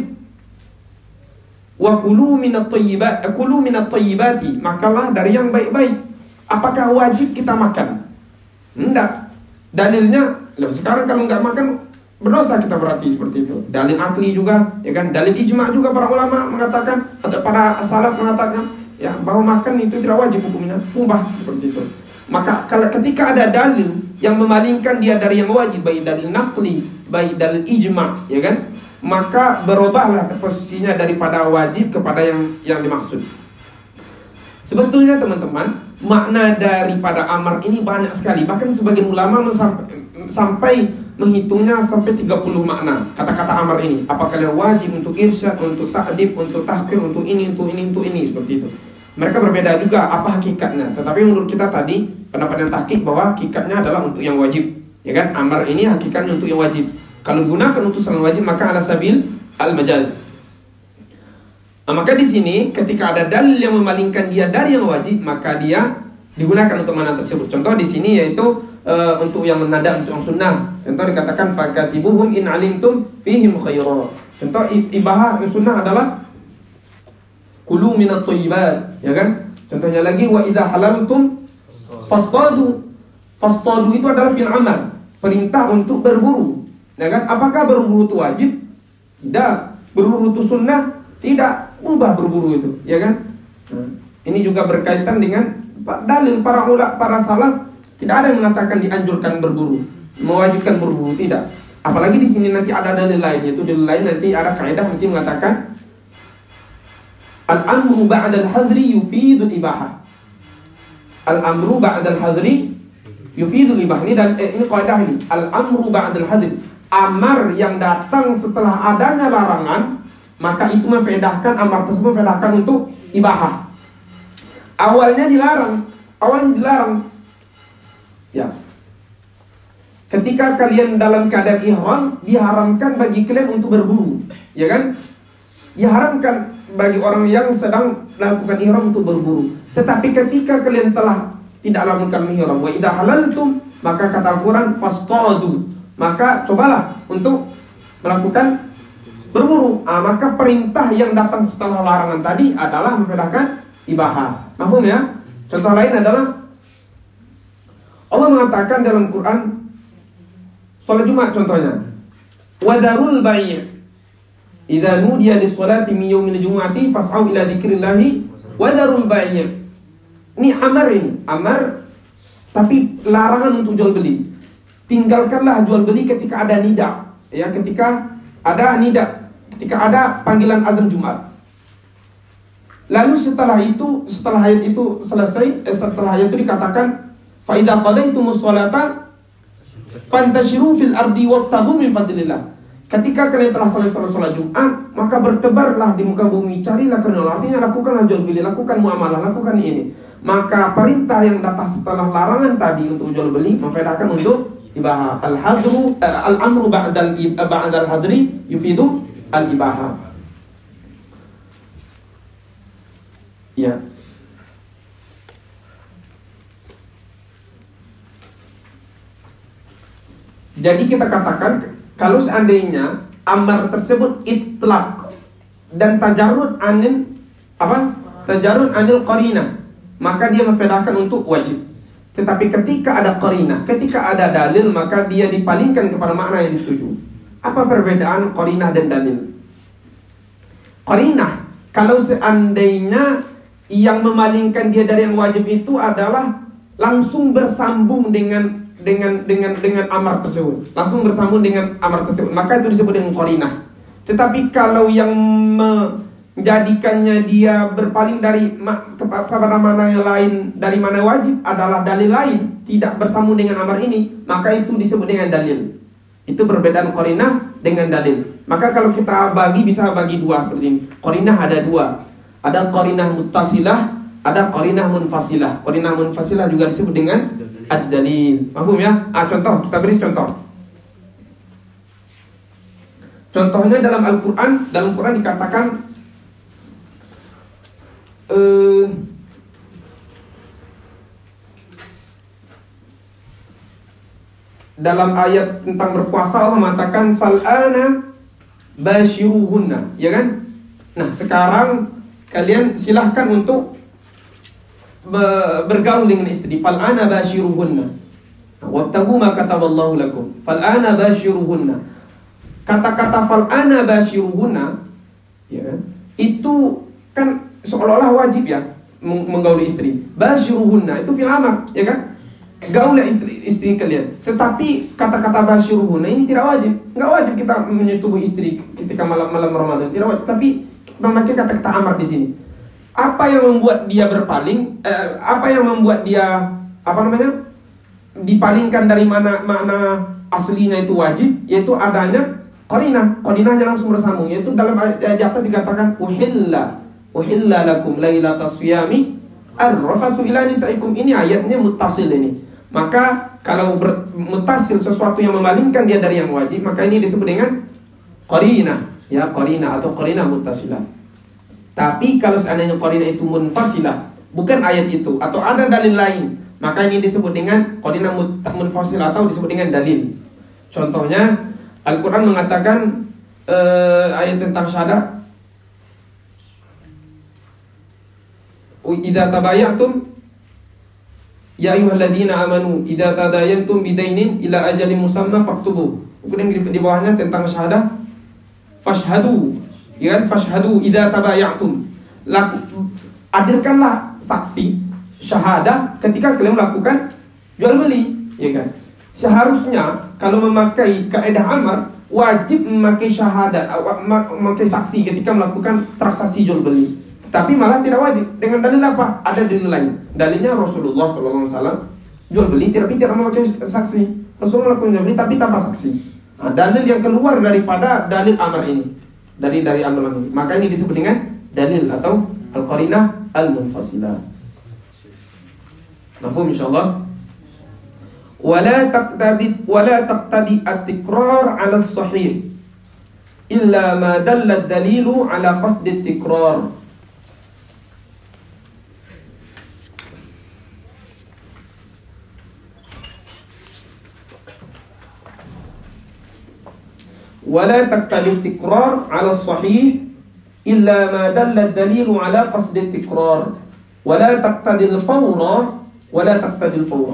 wa kulu minat thayyibat, kulu minat thayyibati, makanlah dari yang baik-baik. Apakah wajib kita makan? Enggak. Dalilnya, loh, sekarang kalau enggak makan berdosa kita, berarti seperti itu. Dalil akli juga, ya kan? Dalil ijma juga para ulama mengatakan, atau para salaf mengatakan, ya, bahwa makan itu tidak wajib hukumnya, mubah, seperti itu. Maka kalau ketika ada dalil yang memalingkan dia dari yang wajib, baik dalil naqli, baik dalil ijma, ya kan, maka berubahlah posisinya daripada wajib kepada yang yang dimaksud. Sebetulnya teman-teman, makna daripada amar ini banyak sekali. Bahkan sebagian ulama sampai, sampai menghitungnya sampai tiga puluh makna kata-kata amar ini. Apakah dia wajib untuk irsyad, untuk ta'dib, untuk tahqir, untuk ini, untuk ini, untuk ini, seperti itu. Mereka berbeda juga apa hakikatnya. Tetapi menurut kita tadi pendapat yang tahqiq bahwa hakikatnya adalah untuk yang wajib, ya kan? Amar ini hakikatnya untuk yang wajib. Kalau gunakan untuk yang wajib maka ala sabil al-majaz. Nah, maka di sini ketika ada dalil yang memalingkan dia dari yang wajib, maka dia digunakan untuk makna tersebut. Contoh di sini yaitu uh, untuk yang menadab, untuk yang sunnah. Contoh dikatakan fakatibuhum in alimtum fihim khaira. Contoh ibahah sunnah adalah kulu minat thayyibat, ya kan? Contohnya lagi wa idza halaltum fastadu. Fastadu itu adalah fi'il amr, perintah untuk berburu. Ya kan? Apakah berburu itu wajib? Tidak. Berburu itu sunnah? Tidak. Mubah berburu itu, ya kan? Ini juga berkaitan dengan dalil para ulama, para salaf. Tidak ada yang mengatakan dianjurkan berburu, mewajibkan berburu, tidak. Apalagi di sini nanti ada dalil lain, yaitu dalil lain nanti ada kaidah nanti mengatakan al-amru ba'dal hadri yufidul ibahah. Al-amru ba'dal hadri yufidul ibahah. Ini dan eh, ini kaidah ini. Al-amru ba'dal hadri. Amar yang datang setelah adanya larangan, maka itu memfaedahkan, amar tersebut memfaedahkan untuk ibahah. Awalnya dilarang, awalnya dilarang. Ya. Ketika kalian dalam keadaan ihram, diharamkan bagi kalian untuk berburu, ya kan? Diharamkan bagi orang yang sedang melakukan ihram untuk berburu. Tetapi ketika kalian telah tidak melakukan ihram, wa idza halaltum, maka kata Al-Qur'an fastadu, maka cobalah untuk melakukan berburu. Ah, maka perintah yang datang setelah larangan tadi adalah membedakan ibahah. Mahfum ya? Contoh lain adalah Allah mengatakan dalam Quran, sholat Jumat contohnya, wadarul bai' idza nudiya lis-sholati min yaumil jumu'ati fas'au ila dzikrillahi wadarul bai'. Ini amar, ini amar, tapi larangan untuk jual beli. Tinggalkanlah jual beli ketika ada nida, ya, ketika ada nida, ketika ada panggilan azan Jumat. Lalu setelah itu, setelah ayat itu selesai, eh, setelah ayat itu dikatakan fa idza qadaytumus sholata fantashiru fil ardi wabtaghu min fadlillah. Ketika kalian telah selesai sholat Jumat, maka bertebarlah di muka bumi, carilah karena Allah. Artinya lakukanlah jual beli, lakukan muamalah, lakukan ini. Maka perintah yang datang setelah larangan tadi untuk jual beli memfaedahkan untuk ibahah. Al-hadru uh, al-amru ba'dal ba'dal hadri yufidu al-ibahah. Ya. Jadi kita katakan kalau seandainya amar tersebut itlaq dan tajarrud anil apa? Tajarrud anil qarinah, maka dia memfaedahkan untuk wajib. Tetapi ketika ada qarinah, ketika ada dalil, maka dia dipalingkan kepada makna yang dituju. Apa perbedaan qarinah dan dalil? Qarinah, kalau seandainya yang memalingkan dia dari yang wajib itu adalah langsung bersambung dengan dengan dengan dengan amar tersebut, langsung bersambung dengan amar tersebut, maka itu disebut dengan qarinah. Tetapi kalau yang menjadikannya dia berpaling dari kepada mana yang lain, dari mana wajib adalah dalil lain, tidak bersambung dengan amar ini, maka itu disebut dengan dalil. Itu perbedaan qarinah dengan dalil. Maka kalau kita bagi, bisa bagi dua seperti ini. Qarinah ada dua. Ada qarinah muttasilah, ada qarinah munfasilah. Qarinah munfasilah juga disebut dengan ad-dalil. Paham ya? Ah, contoh, kita beri contoh. Contohnya dalam Al-Quran, dalam Quran dikatakan uh, dalam ayat tentang berpuasa Allah mengatakan fal'ana bashiruhunna, ya kan? Nah, sekarang kalian silahkan untuk bergaul dengan istri. Fal'ana bashiruhunna wabtagu ma kataballahu lakum. Fal'ana bashiruhunna. Kata-kata fal'ana bashiruhunna, ya, itu kan seolah-olah wajib ya menggauli istri. Bashiruhunna itu fi'il amr, ya kan? Gaulah istri istri kalian. Tetapi kata-kata bashiruhunna ini tidak wajib. Enggak wajib kita menyetubuhi istri ketika malam-malam Ramadan, tidak wajib. Tapi memakai kata-kata amr di sini. Apa yang membuat dia berpaling? Eh, apa yang membuat dia apa namanya? Dipalingkan dari mana makna aslinya itu wajib, yaitu adanya qarinah. Qarinahnya langsung bersambung, yaitu dalam ayat di atas dikatakan uhilla uhilla lakum lailatas siyami ar-rafathu ila nisaikum. Ini ayatnya muttasil ini. Maka kalau ber, muttasil sesuatu yang memalingkan dia dari yang wajib, maka ini disebut dengan qarinah, ya, qarinah atau qarinah muttasilah. Tapi kalau seandainya qarinah itu munfasilah, bukan ayat itu atau ada dalil lain, maka ini disebut dengan qarinah munfasilah atau disebut dengan dalil. Contohnya Al-Quran mengatakan uh, ayat tentang syahadat. Idza tabayatum ya ayyuhalladzina amanu idza tadayantum bidainin ila ajalin musamma faktubu. Kemudian di, di bawahnya tentang syahadat, fashhadu, ya kan? Fashhadu idza tabayatum. Laku, hadirkanlah saksi syahadah ketika kalian melakukan jual beli, ya kan? Seharusnya kalau memakai kaidah amar wajib memakai syahadat, memakai saksi ketika melakukan transaksi jual beli. Tapi malah tidak wajib. Dengan dalil apa? Ada dalil lain. Dalilnya Rasulullah shallallahu alaihi wasallam jual beli tidak tidak memakai saksi. Rasulullah melakukan jual beli tapi tanpa saksi. Nah, dalil yang keluar daripada dalil amar ini, dari dari amar ini. Maka ini disebut dengan dalil atau al-qarinah al-munfasilah. Mafhum insyaallah. Wala taqtadi wala taqtadi at-tikrar 'ala as-sahih illa ma dalla ad-dalilu 'ala qasd at-tikrar. ولا تقتضي التكرار على الصحيح إلا ما دل الدليل على قصد التكرار ولا تقتضي الفور ولا تقتضي الفور.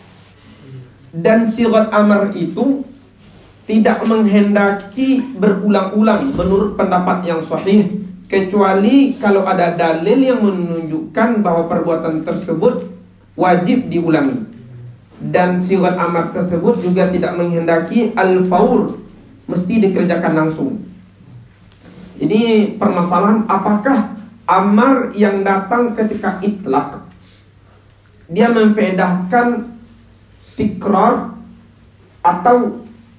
Dan sigat amar itu tidak menghendaki berulang-ulang menurut pendapat yang sahih, kecuali kalau ada dalil yang menunjukkan bahwa perbuatan tersebut wajib diulangi. Dan sigat amar tersebut juga tidak menghendaki al-faur, mesti dikerjakan langsung. Ini permasalahan apakah amar yang datang ketika itlaq dia memfaedahkan tikrar atau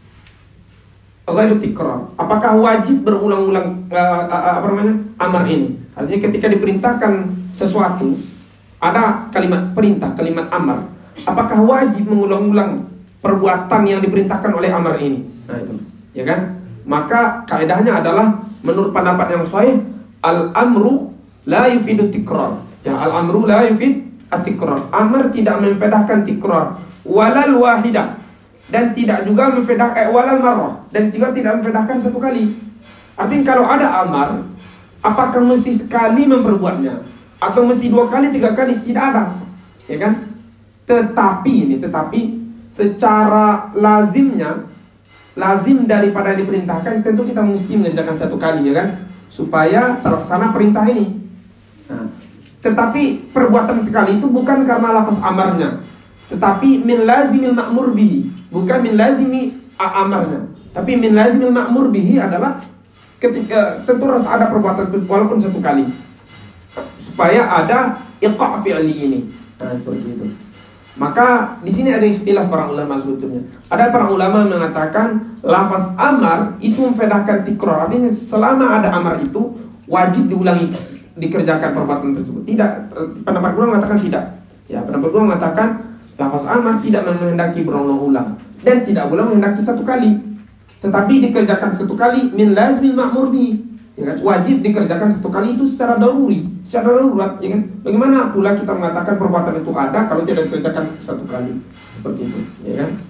ghairu tikrar. Apakah wajib berulang-ulang uh, uh, apa namanya amar ini? Artinya ketika diperintahkan sesuatu ada kalimat perintah, kalimat amar. Apakah wajib mengulang-ulang perbuatan yang diperintahkan oleh amar ini? Nah itu. Ya kan? Maka kaidahnya adalah menurut pendapat yang sahih, al-amru la yufidu tikrar. Ya, al-amru la yufid at-tikrar. Amar tidak memfedahkan tikrar, walal wahidah, dan tidak juga memfedahkan eh, walal marrah, dan juga tidak memfedahkan satu kali. Artinya kalau ada amar, apakah mesti sekali memperbuatnya atau mesti dua kali, tiga kali? Tidak ada. Ya kan? Tetapi ini tetapi secara lazimnya, lazim daripada diperintahkan tentu kita mesti mengerjakan satu kali, ya kan, supaya terlaksana perintah ini. Nah, tetapi perbuatan sekali itu bukan karena lafaz amarnya, tetapi min lazimil ma'mur bihi, bukan min lazimi amarnya, tapi min lazimil ma'mur bihi adalah ketika tentu harus ada perbuatan walaupun satu kali, supaya ada iqa' fi'li ini. Nah, seperti itu. Maka di sini ada ikhtilaf para ulama sebetulnya. Ada para ulama mengatakan lafaz amar itu memfedahkan tikrar. Artinya selama ada amar itu wajib diulangi, dikerjakan perbuatan tersebut. Tidak, pendapat kedua mengatakan tidak. Ya, pendapat kedua mengatakan lafaz amar tidak menghendaki berulang-ulang dan tidak pula menghendaki satu kali. Tetapi dikerjakan satu kali min lazmil ma'mur bi. Ya kan? Wajib dikerjakan satu kali itu secara daruri, secara darurat, ya kan? Bagaimana pula kita mengatakan perbuatan itu ada kalau tidak dikerjakan satu kali? Seperti itu, ya kan?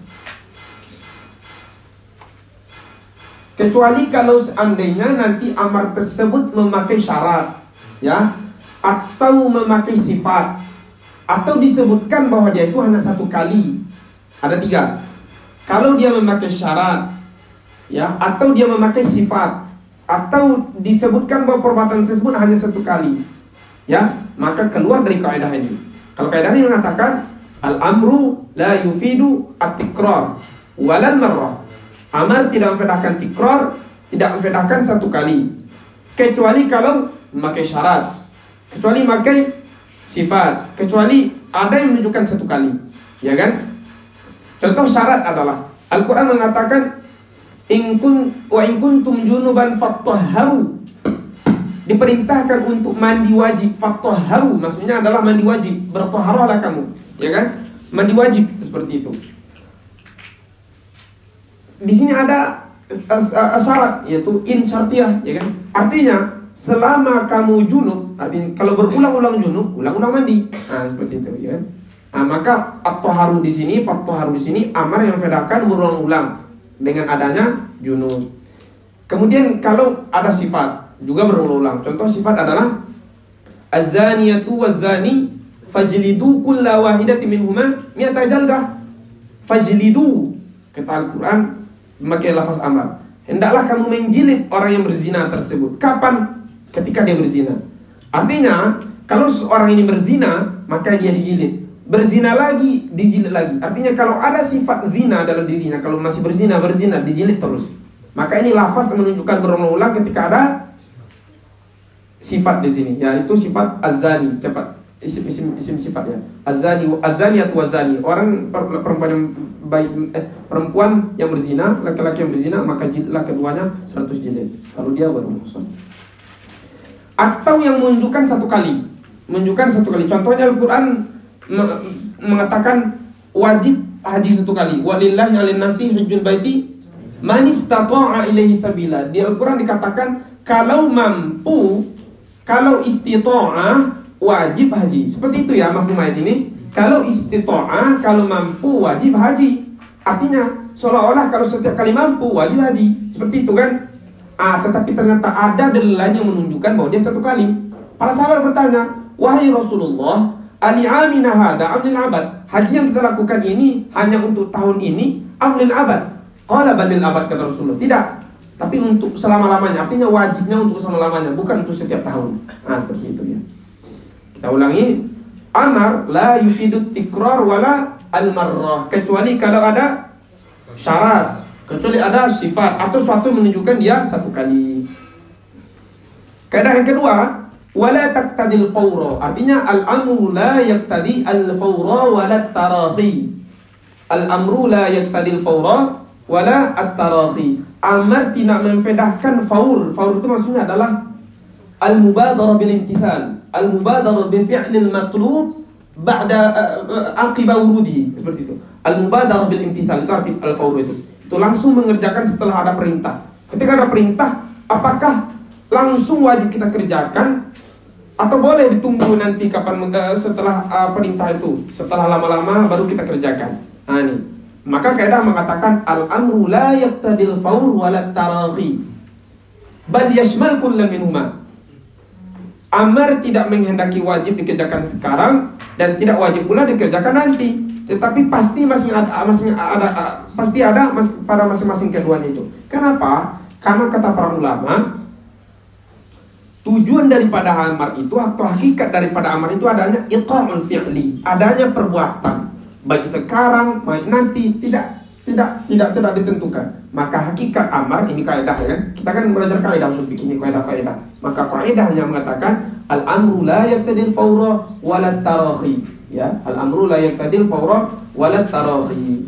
Kecuali kalau seandainya nanti amar tersebut memakai syarat, ya, atau memakai sifat, atau disebutkan bahwa dia itu hanya satu kali. Ada tiga. Kalau dia memakai syarat, ya, atau dia memakai sifat, atau disebutkan bahwa perbuatan tersebut hanya satu kali, ya, maka keluar dari kaidah ini. Kalau kaidah ini mengatakan al-amru la yufidu at-tikrar walal marrah. Amar tidak memfedahkan tikrar, tidak memfedahkan satu kali, kecuali kalau memakai syarat, kecuali memakai sifat, kecuali ada yang menunjukkan satu kali, ya kan? Contoh syarat adalah Al-Quran mengatakan In kun wa in kuntum junuban fattahharu. Diperintahkan untuk mandi wajib, fattahharu maksudnya adalah mandi wajib, bertahharahlah kamu, ya kan? Mandi wajib seperti itu. Di sini ada syarat yaitu in syartiyah, ya kan? Artinya selama kamu junub, artinya kalau berulang-ulang junub, ulang-ulang mandi. Nah, seperti itu, ya kan? Nah, maka at-tahharu di sini, fattahharu di sini amar yang membedakan berulang-ulang dengan adanya junub. Kemudian kalau ada sifat juga berulang-ulang. Contoh sifat adalah az-zaniyatu waz-zani fajlidu kulla wahidati minhuma mi'ata jaldah. Fajlidu, kata Al-Quran memakai lafaz amar. Hendaklah kamu menjilid orang yang berzina tersebut. Kapan? Ketika dia berzina. Artinya kalau seorang ini berzina maka dia dijilid. Berzina lagi, dijilid lagi. Artinya kalau ada sifat zina dalam dirinya, kalau masih berzina, berzina, dijilid terus. Maka ini lafaz menunjukkan berulang-ulang ketika ada sifat di sini, yaitu sifat az-zani, cepat isim isim isim sifatnya. Az-zani, az-zaniyatu waz-zani, orang perempuan yang baik eh, perempuan yang berzina, laki-laki yang berzina, maka jilidlah keduanya seratus jilid. Kalau dia baru muhsan. Atau yang menunjukkan satu kali, menunjukkan satu kali. Contohnya Al-Quran mengatakan wajib haji satu kali. Walillahi 'alan nasi hajjul baiti man istata'a ilaihi sabila. Di Al-Quran dikatakan kalau mampu, kalau istita'ah wajib haji. Seperti itu ya mafhum ayat ini. Kalau istita'ah, kalau mampu wajib haji. Artinya seolah-olah kalau setiap kali mampu wajib haji. Seperti itu kan? Ah, tetapi ternyata ada dalil lain yang menunjukkan bahwa dia satu kali. Para sahabat bertanya, "Wahai Rasulullah, Ali amina hada amlil abad, haji yang kita lakukan ini hanya untuk tahun ini amlil abad?" Qala balil abad, kata Rasulullah. Tidak, tapi untuk selama-lamanya. Artinya wajibnya untuk selama-lamanya, bukan untuk setiap tahun. Nah, seperti itu ya. Kita ulangi. Amar la yufidut tikrar wala al-marrah, kecuali kalau ada syarat, kecuali ada sifat atau suatu menunjukkan dia satu kali. Kaidah yang kedua, wala taqtadil fawra, artinya al-amru la yaqtadi al-fawra wala at-tarahi. Al-amru la yaqtadi al-fawra wala at-tarahi. Amar tidak memfedahkan faur. Faur itu maksudnya adalah al-mubadarah bil imtithal, al-mubadarah bi fi'lil matlub ba'da aqiba wurudihi, seperti itu. Al-mubadarah bil imtithal itu arti al-faur itu. Itu langsung mengerjakan setelah ada perintah. Ketika ada perintah, apakah langsung wajib kita kerjakan atau boleh ditunggu nanti kapan setelah uh, perintah itu, setelah lama-lama baru kita kerjakan. Nah ini, maka kaidah mengatakan al-amru la yaqtadil fawr wala tarahi bal yashmal kullam minhuma. Amar tidak menghendaki wajib dikerjakan sekarang dan tidak wajib pula dikerjakan nanti, tetapi pasti masih ada, masih ada pasti ada mas, pada masing-masing keduanya itu. Kenapa? Karena kata para ulama, tujuan daripada amar itu atau hakikat daripada amar itu adanya iqamul fi'li, adanya perbuatan, baik sekarang baik nanti, tidak tidak tidak tidak ditentukan. Maka hakikat amar ini kaidah ya kan? Kita kan belajar kaidah usul fikih ini kaidah-kaidah. Maka kaidahnya mengatakan al-amru la yaqtadil fawra wala tarahi, ya. Al-amru la yaqtadil fawra wala tarahi.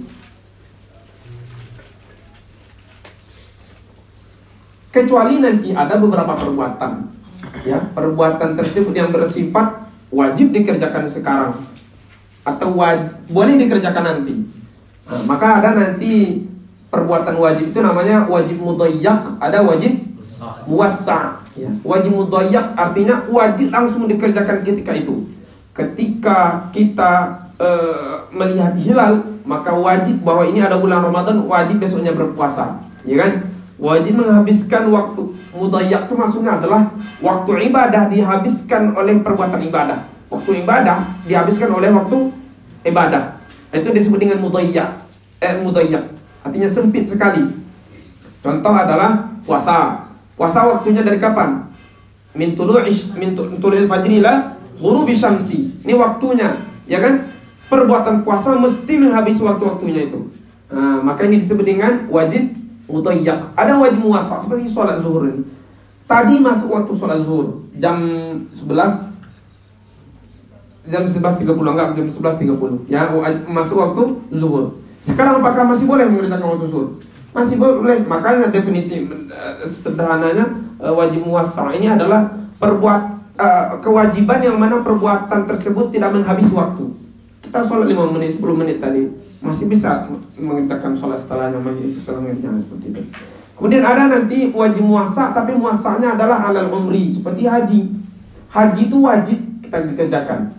Kecuali nanti ada beberapa perbuatan, ya, perbuatan tersebut yang bersifat wajib dikerjakan sekarang atau waj- boleh dikerjakan nanti. Nah, maka ada nanti perbuatan wajib itu namanya wajib mudayyak, ada wajib muwassa', ya. Wajib mudayyak artinya wajib langsung dikerjakan ketika itu. Ketika kita uh, melihat hilal, maka wajib bahwa ini ada bulan Ramadan, wajib besoknya berpuasa, ya kan? Wajib menghabiskan waktu. Mudayyak itu maksudnya adalah waktu ibadah dihabiskan oleh perbuatan ibadah. Waktu ibadah dihabiskan oleh waktu ibadah. Itu disebut dengan mudayyak. Eh mudayyak artinya sempit sekali. Contoh adalah puasa. Puasa waktunya dari kapan? Min tulu'i min tulu'il fajri ila ghurubi syamsi. Ini waktunya, ya kan? Perbuatan puasa mesti menghabisi waktu-waktunya itu. Nah, maka ini disebut dengan wajib mudayyak. Ada wajib muwassa' seperti sholat zuhur ini. Tadi masuk waktu sholat zuhur jam sebelas jam sebelas tiga puluh, enggak jam sebelas tiga puluh. Ya, masuk waktu zuhur. Sekarang apakah masih boleh mengerjakan waktu zuhur? Masih boleh. Makanya definisi uh, sederhananya uh, wajib muwassa' ini adalah perbuat uh, kewajiban yang mana perbuatan tersebut tidak menghabisi waktu. Kita sholat lima menit, sepuluh menit tadi, masih bisa mengerjakan sholat setelahnya, masih setelah mengerjakan seperti itu. Kemudian ada nanti wajib muwassa', tapi muwassa'nya adalah alal umri, seperti haji. Haji itu wajib kita dikerjakan.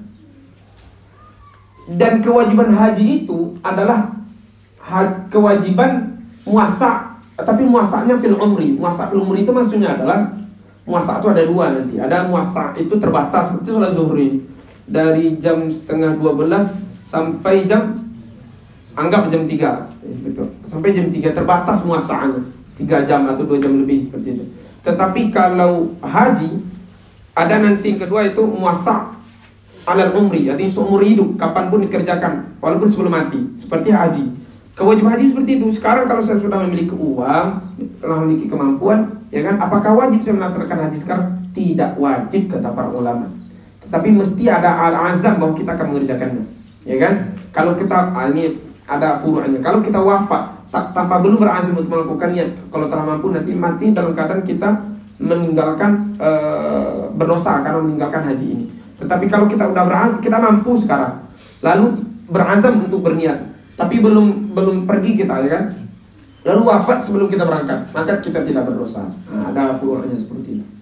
Dan kewajiban haji itu adalah ha- kewajiban muwassa', tapi muasaknya fil umri. Muasak fil umri itu maksudnya adalah muasak itu ada dua nanti. Ada muasak itu terbatas seperti sholat zuhur ini, dari jam setengah dua belas sampai jam, anggap jam tiga, sampai jam tiga terbatas muasaknya, tiga jam atau dua jam lebih seperti itu. Tetapi kalau haji ada nanti yang kedua itu muasak alal umri, artinya seumur hidup, kapanpun dikerjakan, walaupun sebelum mati, seperti haji. Kewajiban haji seperti itu. Sekarang kalau saya sudah memiliki uang, telah memiliki kemampuan, ya kan? Apakah wajib saya melaksanakan haji sekarang? Tidak wajib kata para ulama. Tetapi mesti ada al-azam bahwa kita akan mengerjakannya, ya kan? Kalau kita ah, ini ada furu'nya. Kalau kita wafat tak, tanpa belum berazam untuk melakukannya, kalau telah mampu nanti mati dalam keadaan kita meninggalkan e, berdosa karena meninggalkan haji ini. Tetapi kalau kita udah berazam, kita mampu sekarang, lalu berazam untuk berniat, tapi belum belum pergi kita, ya kan? Lalu wafat sebelum kita berangkat, maka kita tidak berdosa. Nah, ada furu'nya seperti itu.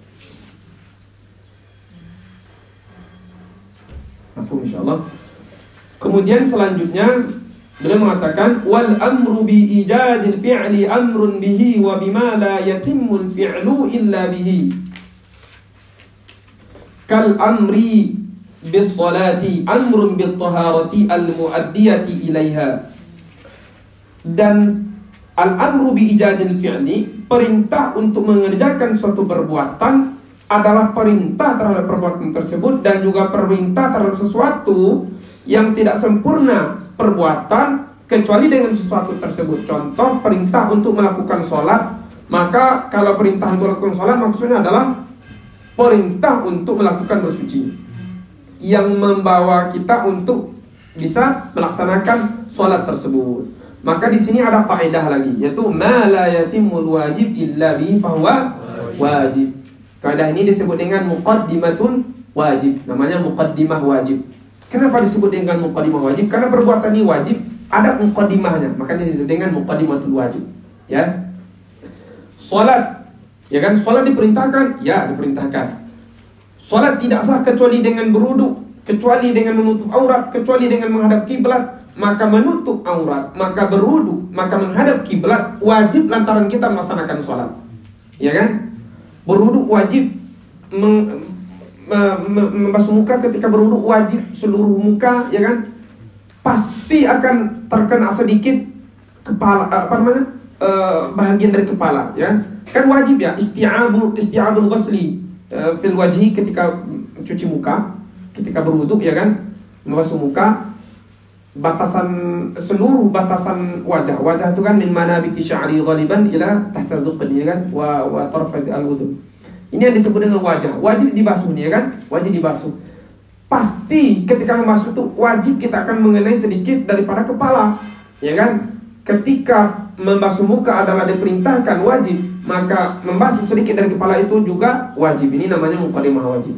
Mafhum insyaallah. Kemudian selanjutnya beliau mengatakan wal amru bi ijadil fi'li amrun bihi wa bima la yatimmul fi'lu illa bihi. Kal amri bis salati amrun bit taharati al muaddiyati ilaiha. Dan al amru bi ijadil fi'li, perintah untuk mengerjakan suatu perbuatan adalah perintah terhadap perbuatan tersebut, dan juga perintah terhadap sesuatu yang tidak sempurna perbuatan kecuali dengan sesuatu tersebut. Contoh, perintah untuk melakukan sholat, maka kalau perintah untuk melakukan sholat maksudnya adalah perintah untuk melakukan bersuci yang membawa kita untuk bisa melaksanakan sholat tersebut. Maka di sini ada faedah lagi, yaitu ma la yatimul wajib illa bihi fahuwa wajib. Kaidah ini disebut dengan muqaddimatul wajib. Namanya muqaddimah wajib. Kenapa disebut dengan muqaddimah wajib? Karena perbuatan ini wajib, ada muqaddimahnya, makanya disebut dengan muqaddimatul wajib. Ya. Salat, ya kan? Salat diperintahkan? Ya, diperintahkan. Salat tidak sah kecuali dengan berwudu, kecuali dengan menutup aurat, kecuali dengan menghadap kiblat. Maka menutup aurat, maka berwudu, maka menghadap kiblat wajib lantaran kita melaksanakan salat. Ya kan? Berwudu wajib, meng, membasuh muka ketika berwudu wajib seluruh muka, ya kan? Pasti akan terkena sedikit kepala, apa namanya, e, bahagian dari kepala, ya kan? Wajib ya isti'abul isti'abul ghusli e, fil wajhi, ketika cuci muka, ketika berwudu, ya kan? Membasuh muka, batasan seluruh batasan wajah. Wajah itu kan min manabiti sya'ri ghaliban ila tahta dhuqni, ya kan? Wa wa tarfa al-udhun. Ini yang disebut dengan wajah. Wajib dibasuh nih, ya kan? Wajib dibasuh. Pasti ketika membasuh itu wajib kita akan mengenai sedikit daripada kepala, ya kan? Ketika membasuh muka adalah diperintahkan wajib, maka membasuh sedikit dari kepala itu juga wajib. Ini namanya muqaddimah wajib.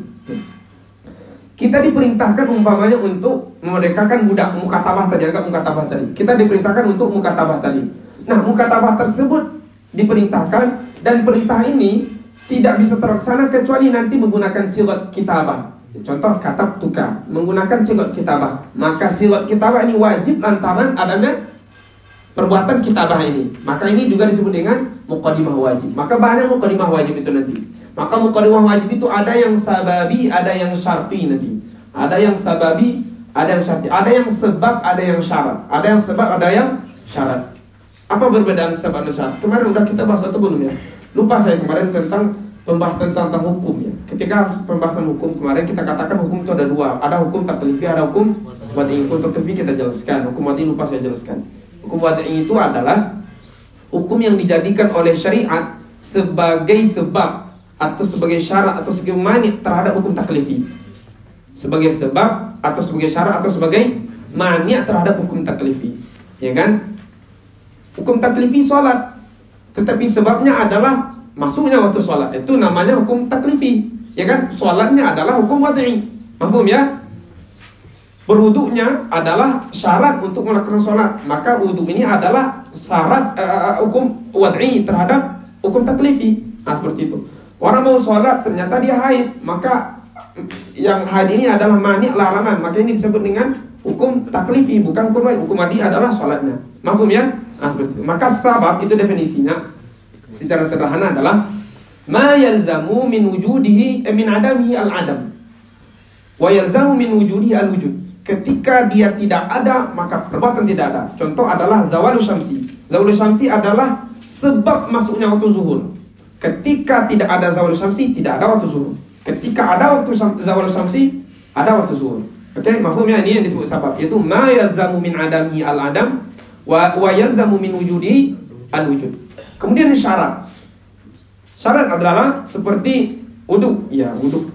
Kita diperintahkan umpamanya untuk memerdekakan budak, mukatabah tadi, agak mukatabah tadi. Kita diperintahkan untuk mukatabah tadi. Nah, mukatabah tersebut diperintahkan, dan perintah ini tidak bisa terlaksana kecuali nanti menggunakan sigat kitabah. Contoh, katab tuka, menggunakan sigat kitabah. Maka sigat kitabah ini wajib lantaran adanya perbuatan kitabah ini. Maka ini juga disebut dengan muqaddimah wajib. Maka banyak muqaddimah wajib itu nanti. Maka muqaddimah wajib itu ada yang sababi, ada yang syarti nanti. Ada yang sababi, ada yang syarti. Ada yang sebab, ada yang syarat. Ada yang sebab, ada yang syarat. Apa perbedaan sebab dan syarat? Kemarin udah kita bahas atau belum ya? Lupa saya kemarin tentang pembahasan tentang, tentang hukum ya. Ketika pembahasan hukum kemarin kita katakan hukum itu ada dua. Ada hukum taklifi, ada hukum wad'i. Hukum taklifi kita jelaskan. Hukum wad'i lupa saya jelaskan. Hukum wad'i itu adalah hukum yang dijadikan oleh syariat sebagai sebab atau sebagai syarat atau sebagai mani terhadap hukum taklifi. Sebagai sebab atau sebagai syarat atau sebagai mani terhadap hukum taklifi. Ya kan? Hukum taklifi salat, tetapi sebabnya adalah masuknya waktu salat. Itu namanya hukum taklifi. Ya kan? Salatnya adalah hukum wad'i. Paham ya? Berwudunya adalah syarat untuk melakukan salat. Maka wudu ini adalah syarat uh, hukum wad'i terhadap hukum taklifi. Nah, seperti itu. Orang mau sholat ternyata dia haid, maka yang haid ini adalah mani larangan, maka ini disebut dengan hukum taklifi, bukan hukum wajib. Hukum wajib adalah sholatnya. Mafhum ya? Nah, seperti itu. Maka sabab itu definisinya secara sederhana adalah ma yalzamu min wujudihi eh, min adamihi al-adam wa yalzamu min wujudihi al-wujud. Ketika dia tidak ada, maka perbuatan tidak ada. Contoh adalah zawalul syamsi. Zawalul syamsi adalah sebab masuknya waktu zuhur. Ketika tidak ada zawalul syamsi, tidak ada waktu zuhur. Ketika ada waktu zawalul syamsi, ada waktu zuhur. Oke, okay? Mafhumnya ini yang disebut sabab, yaitu ma yalzamu min adamihi al-adam wa wa yalzamu min wujudihi al-wujud. Kemudian syarat. Syarat adalah seperti wudu, ya, wudu.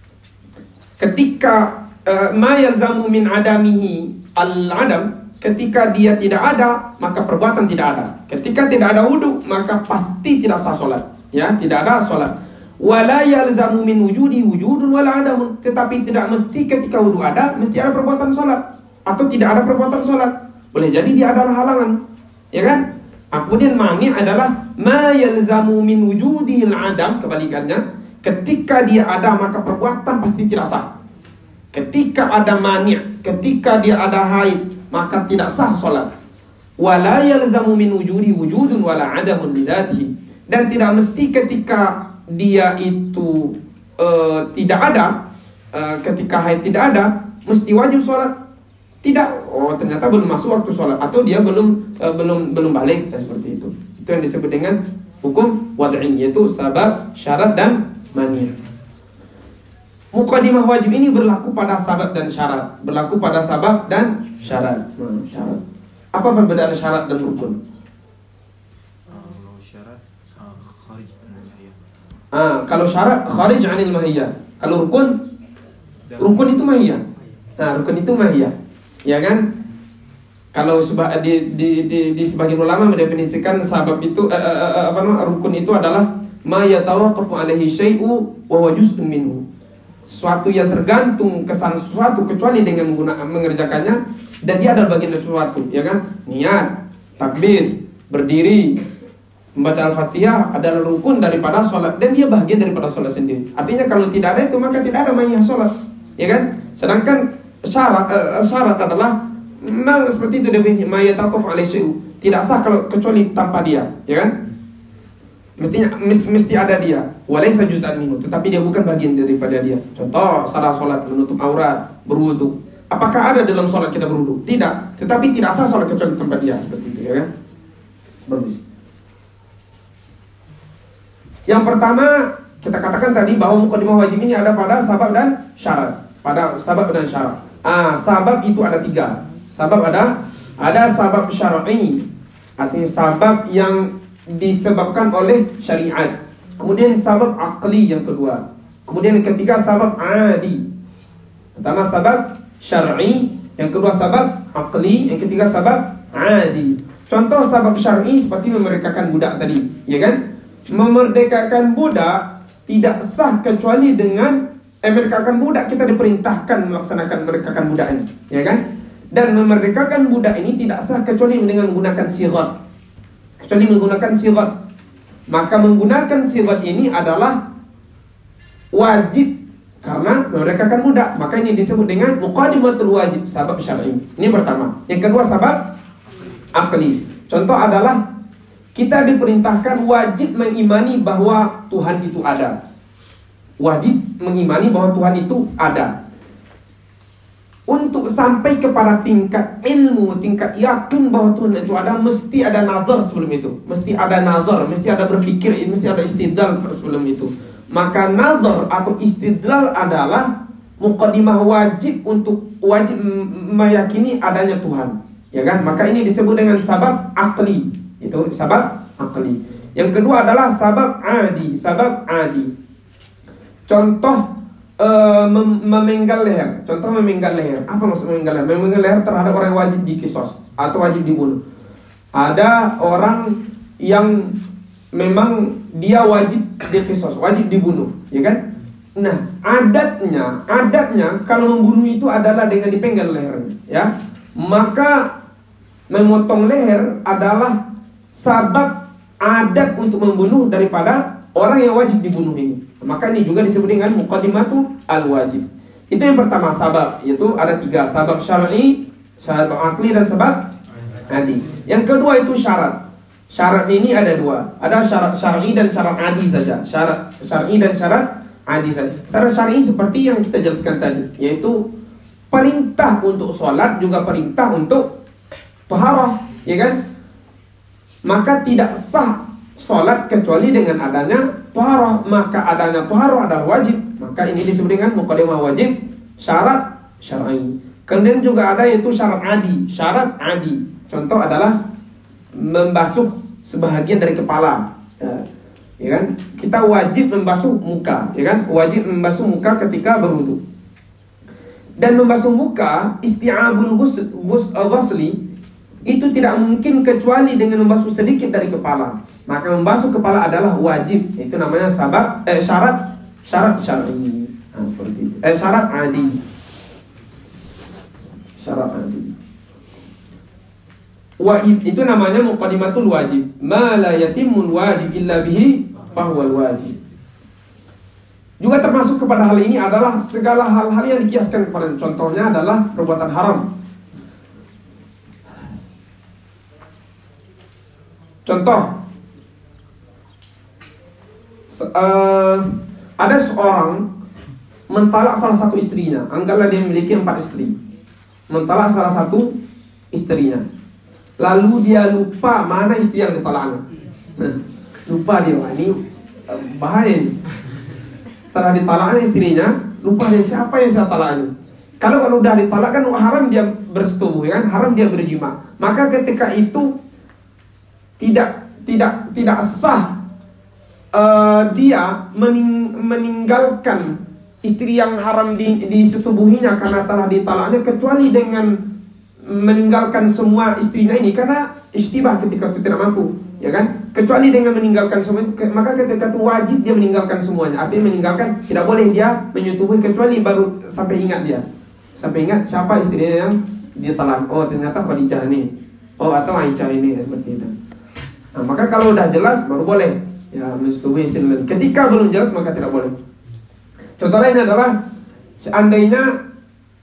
Ketika uh, ma yalzamu min adamihi al-adam, ketika dia tidak ada, maka perbuatan tidak ada. Ketika tidak ada wudu, maka pasti tidak sah salat, ya, tidak ada salat. Wala yalzamu min wujudi wujudun wala adamun, tetapi tidak mesti ketika wudu ada mesti ada perbuatan salat, atau tidak ada perbuatan salat. Boleh jadi dia adalah halangan, ya kan? Kemudian mani adalah ma yalzamu min wujudil adam, kebalikannya, ketika dia ada maka perbuatan pasti tidak sah. Ketika ada mani, ketika dia ada haid, maka tidak sah salat. Wala yalzamu min wujudi wujudun wala adamun lidatihi, dan tidak mesti ketika dia itu uh, tidak ada, uh, ketika haid tidak ada mesti wajib sholat. Tidak, oh ternyata belum masuk waktu sholat, atau dia belum uh, belum belum balik, dan seperti itu. Itu yang disebut dengan hukum wad'i, yaitu sabab, syarat, dan mani. Muqaddimah wajib ini berlaku pada sabab dan syarat, berlaku pada sabab dan syarat. Nah, syarat. Apa perbedaan syarat dan rukun? Ah, kalau syarat kharij 'anil mahiyyah. Kalau rukun, rukun itu mahiyyah. Nah, rukun itu mahiyyah. Ya kan? Kalau seba, di, di, di, di sebagian ulama mendefinisikan sabab itu eh, eh, apa namanya? Rukun itu adalah ma yatawaqqafu 'alaihi syai'u wa huwa juz'un minhu. Sesuatu yang tergantung kesan sesuatu kecuali dengan menggunakan mengerjakannya, dan dia adalah bagian dari sesuatu, ya kan? Niat, takbir, berdiri, membaca Al-Fatihah adalah rukun daripada sholat, dan dia bagian daripada sholat sendiri. Artinya kalau tidak ada itu maka tidak ada mahiyyah sholat, ya kan? Sedangkan syarat uh, syarat adalah memang seperti itu definisi ma yataqaf alaihi syai'u, tidak sah kalau kecuali tanpa dia, ya kan? Mestinya mesti, mesti ada dia, walaysa juz'an minhu, tetapi dia bukan bagian daripada dia. Contoh salah sholat, menutup aurat, berwudu. Apakah ada dalam sholat kita berwudu? Tidak, tetapi tidak sah sholat kecuali tanpa dia, seperti itu, ya kan? Bagus. Yang pertama kita katakan tadi bahwa muqaddimah wajib ini ada pada sabab dan syarat. Pada sabab dan syarat. Ah, sabab itu ada tiga. Sabab ada ada sabab syar'i, artinya sabab yang disebabkan oleh syariat. Kemudian sabab aqli yang kedua. Kemudian yang ketiga sabab adi. Pertama sabab syar'i, yang kedua sabab aqli, yang ketiga sabab adi. Contoh sabab syar'i seperti memerdekakan budak tadi, ya kan? Memerdekakan budak tidak sah kecuali dengan eh, memerdekakan budak, kita diperintahkan melaksanakan memerdekakan budak ini, ya kan? Dan memerdekakan budak ini tidak sah kecuali dengan menggunakan sighat, kecuali menggunakan sighat. Maka menggunakan sighat ini adalah wajib karena memerdekakan budak. Maka ini disebut dengan muqaddimatul wajib, sabab syar'i. Ini pertama. Yang kedua sabab aqli. Contoh adalah kita diperintahkan wajib mengimani bahwa Tuhan itu ada. Wajib mengimani bahwa Tuhan itu ada. Untuk sampai kepada tingkat ilmu, tingkat yakin bahwa Tuhan itu ada, mesti ada nazar sebelum itu. Mesti ada nazar, mesti ada berfikir, mesti ada istidlal sebelum itu. Maka nazar atau istidlal adalah muqaddimah wajib untuk wajib meyakini adanya Tuhan. Ya kan? Maka ini disebut dengan sabab aqli. Itu sabab aqli. Yang kedua adalah sabab adi. Sabab adi. Contoh uh, mem- memenggal leher. Contoh memenggal leher. Apa maksud memenggal leher? Memenggal leher terhadap orang yang wajib dikisos atau wajib dibunuh. Ada orang yang memang dia wajib dikisos, wajib dibunuh, ya kan? Nah, adatnya, adatnya kalau membunuh itu adalah dengan dipenggal lehernya, ya. Maka memotong leher adalah sabab adat untuk membunuh daripada orang yang wajib dibunuh ini. Maka ini juga disebut dengan muqaddimatu al-wajib. Itu yang pertama sabab, yaitu ada tiga, sabab syar'i, sabab akli, dan sabab adi. Yang kedua itu syarat. Syarat ini ada dua, ada syarat syar'i dan syarat adi saja. Syarat syar'i dan syarat adi saja. Syarat syar'i seperti yang kita jelaskan tadi, yaitu perintah untuk sholat juga perintah untuk taharah, ya kan? Maka tidak sah sholat kecuali dengan adanya taharah. Maka adanya taharah adalah wajib. Maka ini disebut dengan muqaddimah wajib, syarat syar'i. Kemudian juga ada yaitu syarat adi. Syarat adi, contoh adalah membasuh sebahagian dari kepala, ya, ya kan? Kita wajib membasuh muka, ya kan? Wajib membasuh muka ketika berwudu. Dan membasuh muka, isti'abul ghusl, ghusli, itu tidak mungkin kecuali dengan membasuh sedikit dari kepala. Maka membasuh kepala adalah wajib. Itu namanya sabab eh, syarat syarat syar'i. Nah, seperti itu. Eh syarat adi. Syarat adi. Wa itu namanya muqaddimatul wajib. Ma la yatimmul wajib illa bihi fahuwal wajib. Juga termasuk kepada hal ini adalah segala hal-hal yang dikiaskan kepada, contohnya adalah perbuatan haram. Contoh, uh, ada seorang mentalak salah satu istrinya. Anggaplah dia memiliki empat istri. Mentalak salah satu istrinya. Lalu dia lupa mana istri yang ditalaknya. Nah, lupa dia, wah, ini uh, bahaya ini. Setelah ditalaknya istrinya, lupa dia siapa yang saya talak ini. Kalau kalau udah ditalak kan haram dia bersetubuh, ya kan? Haram dia berjima. Maka ketika itu tidak tidak tidak sah uh, dia mening, meninggalkan istri yang haram di, disetubuhinya karena telah ditalaknya, kecuali dengan meninggalkan semua istrinya ini karena istibah ketika itu tidak mampu, ya kan? Kecuali dengan meninggalkan semua itu, maka ketika itu wajib dia meninggalkan semuanya. Artinya meninggalkan, tidak boleh dia menyetubuhi kecuali baru sampai ingat dia, sampai ingat siapa istrinya yang dia talak. Oh ternyata Khadijah ini, oh atau Aisyah ini, seperti itu. Nah, maka kalau udah jelas baru boleh ya menyetubuhi istri lain. Ketika belum jelas maka tidak boleh. Contoh lain adalah seandainya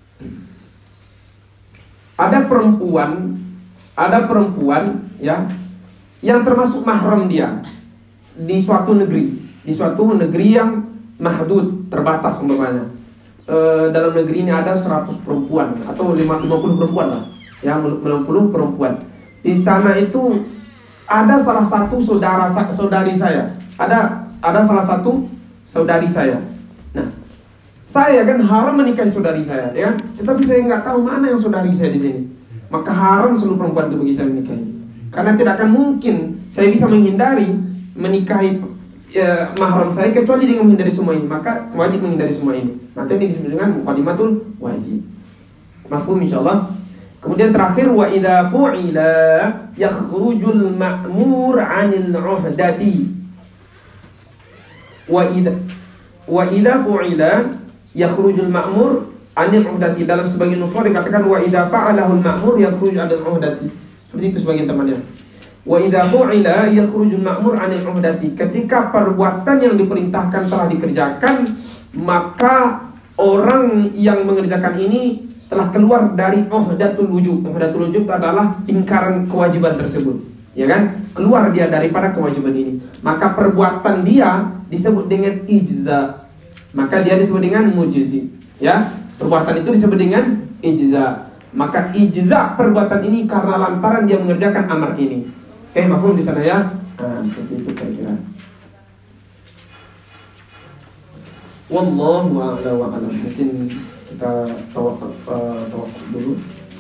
ada perempuan, ada perempuan ya yang termasuk mahram dia di suatu negeri, di suatu negeri yang mahdud, terbatas umpamanya. E, dalam negeri ini ada seratus perempuan atau lima puluh perempuan lah, ya enam puluh perempuan. Di sana itu ada salah satu saudara saudari saya, ada ada salah satu saudari saya. Nah, saya kan haram menikahi saudari saya, ya. Tetapi saya nggak tahu mana yang saudari saya di sini. Maka haram seluruh perempuan itu bagi saya menikahi. Karena tidak akan mungkin saya bisa menghindari menikahi ya, mahram saya kecuali dengan menghindari semua ini. Maka wajib menghindari semua ini. Maka ini disebut dengan muqaddimatul wajib. Mafhum insyaallah. Kemudian terakhir, wa idza fu'ila yakhrujul ma'mur 'anil 'uhdati. Wa idza wa idza fu'ila yakhrujul ma'mur 'anil 'uhdati. Dalam sebagian nuskhah dikatakan wa idza fa'alahul ma'mur yakhruju 'anil 'uhdati. Seperti itu sebagian temannya. Wa idza fu'ila yakhrujul ma'mur 'anil 'uhdati. Ketika perbuatan yang diperintahkan telah dikerjakan, maka orang yang mengerjakan ini telah keluar dari uhdatul wujub. Uhdatul wujub itu adalah lingkaran kewajiban tersebut, ya kan? Keluar dia daripada kewajiban ini. Maka perbuatan dia disebut dengan ijza. Maka dia disebut dengan mujzi, ya. Perbuatan itu disebut dengan ijza. Maka ijza perbuatan ini karena lantaran dia mengerjakan amar ini. Oke, mafhum di sana ya? Nah, seperti itu kira-kira. Wallahu a'lam wa a'lam. Mungkin kita tawakal uh, tawakal dulu.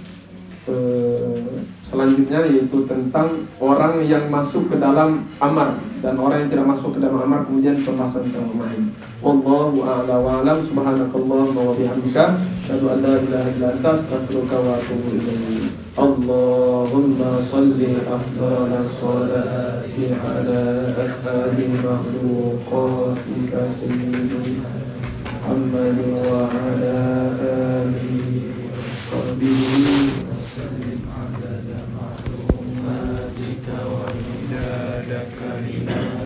Uh, selanjutnya yaitu tentang orang yang masuk ke dalam amar dan orang yang tidak masuk ke dalam amar, kemudian pembahasan tentang lain. Wallahu a'lam wa a'lam. Subhanakallahumma wa bihamdika asyhadu an la ilaha illa anta astaghfiruka wa atubu ilaik. Allahumma shalli afdhalas salati ala ashabi makhluqatika sayyidina محمد وعلى آله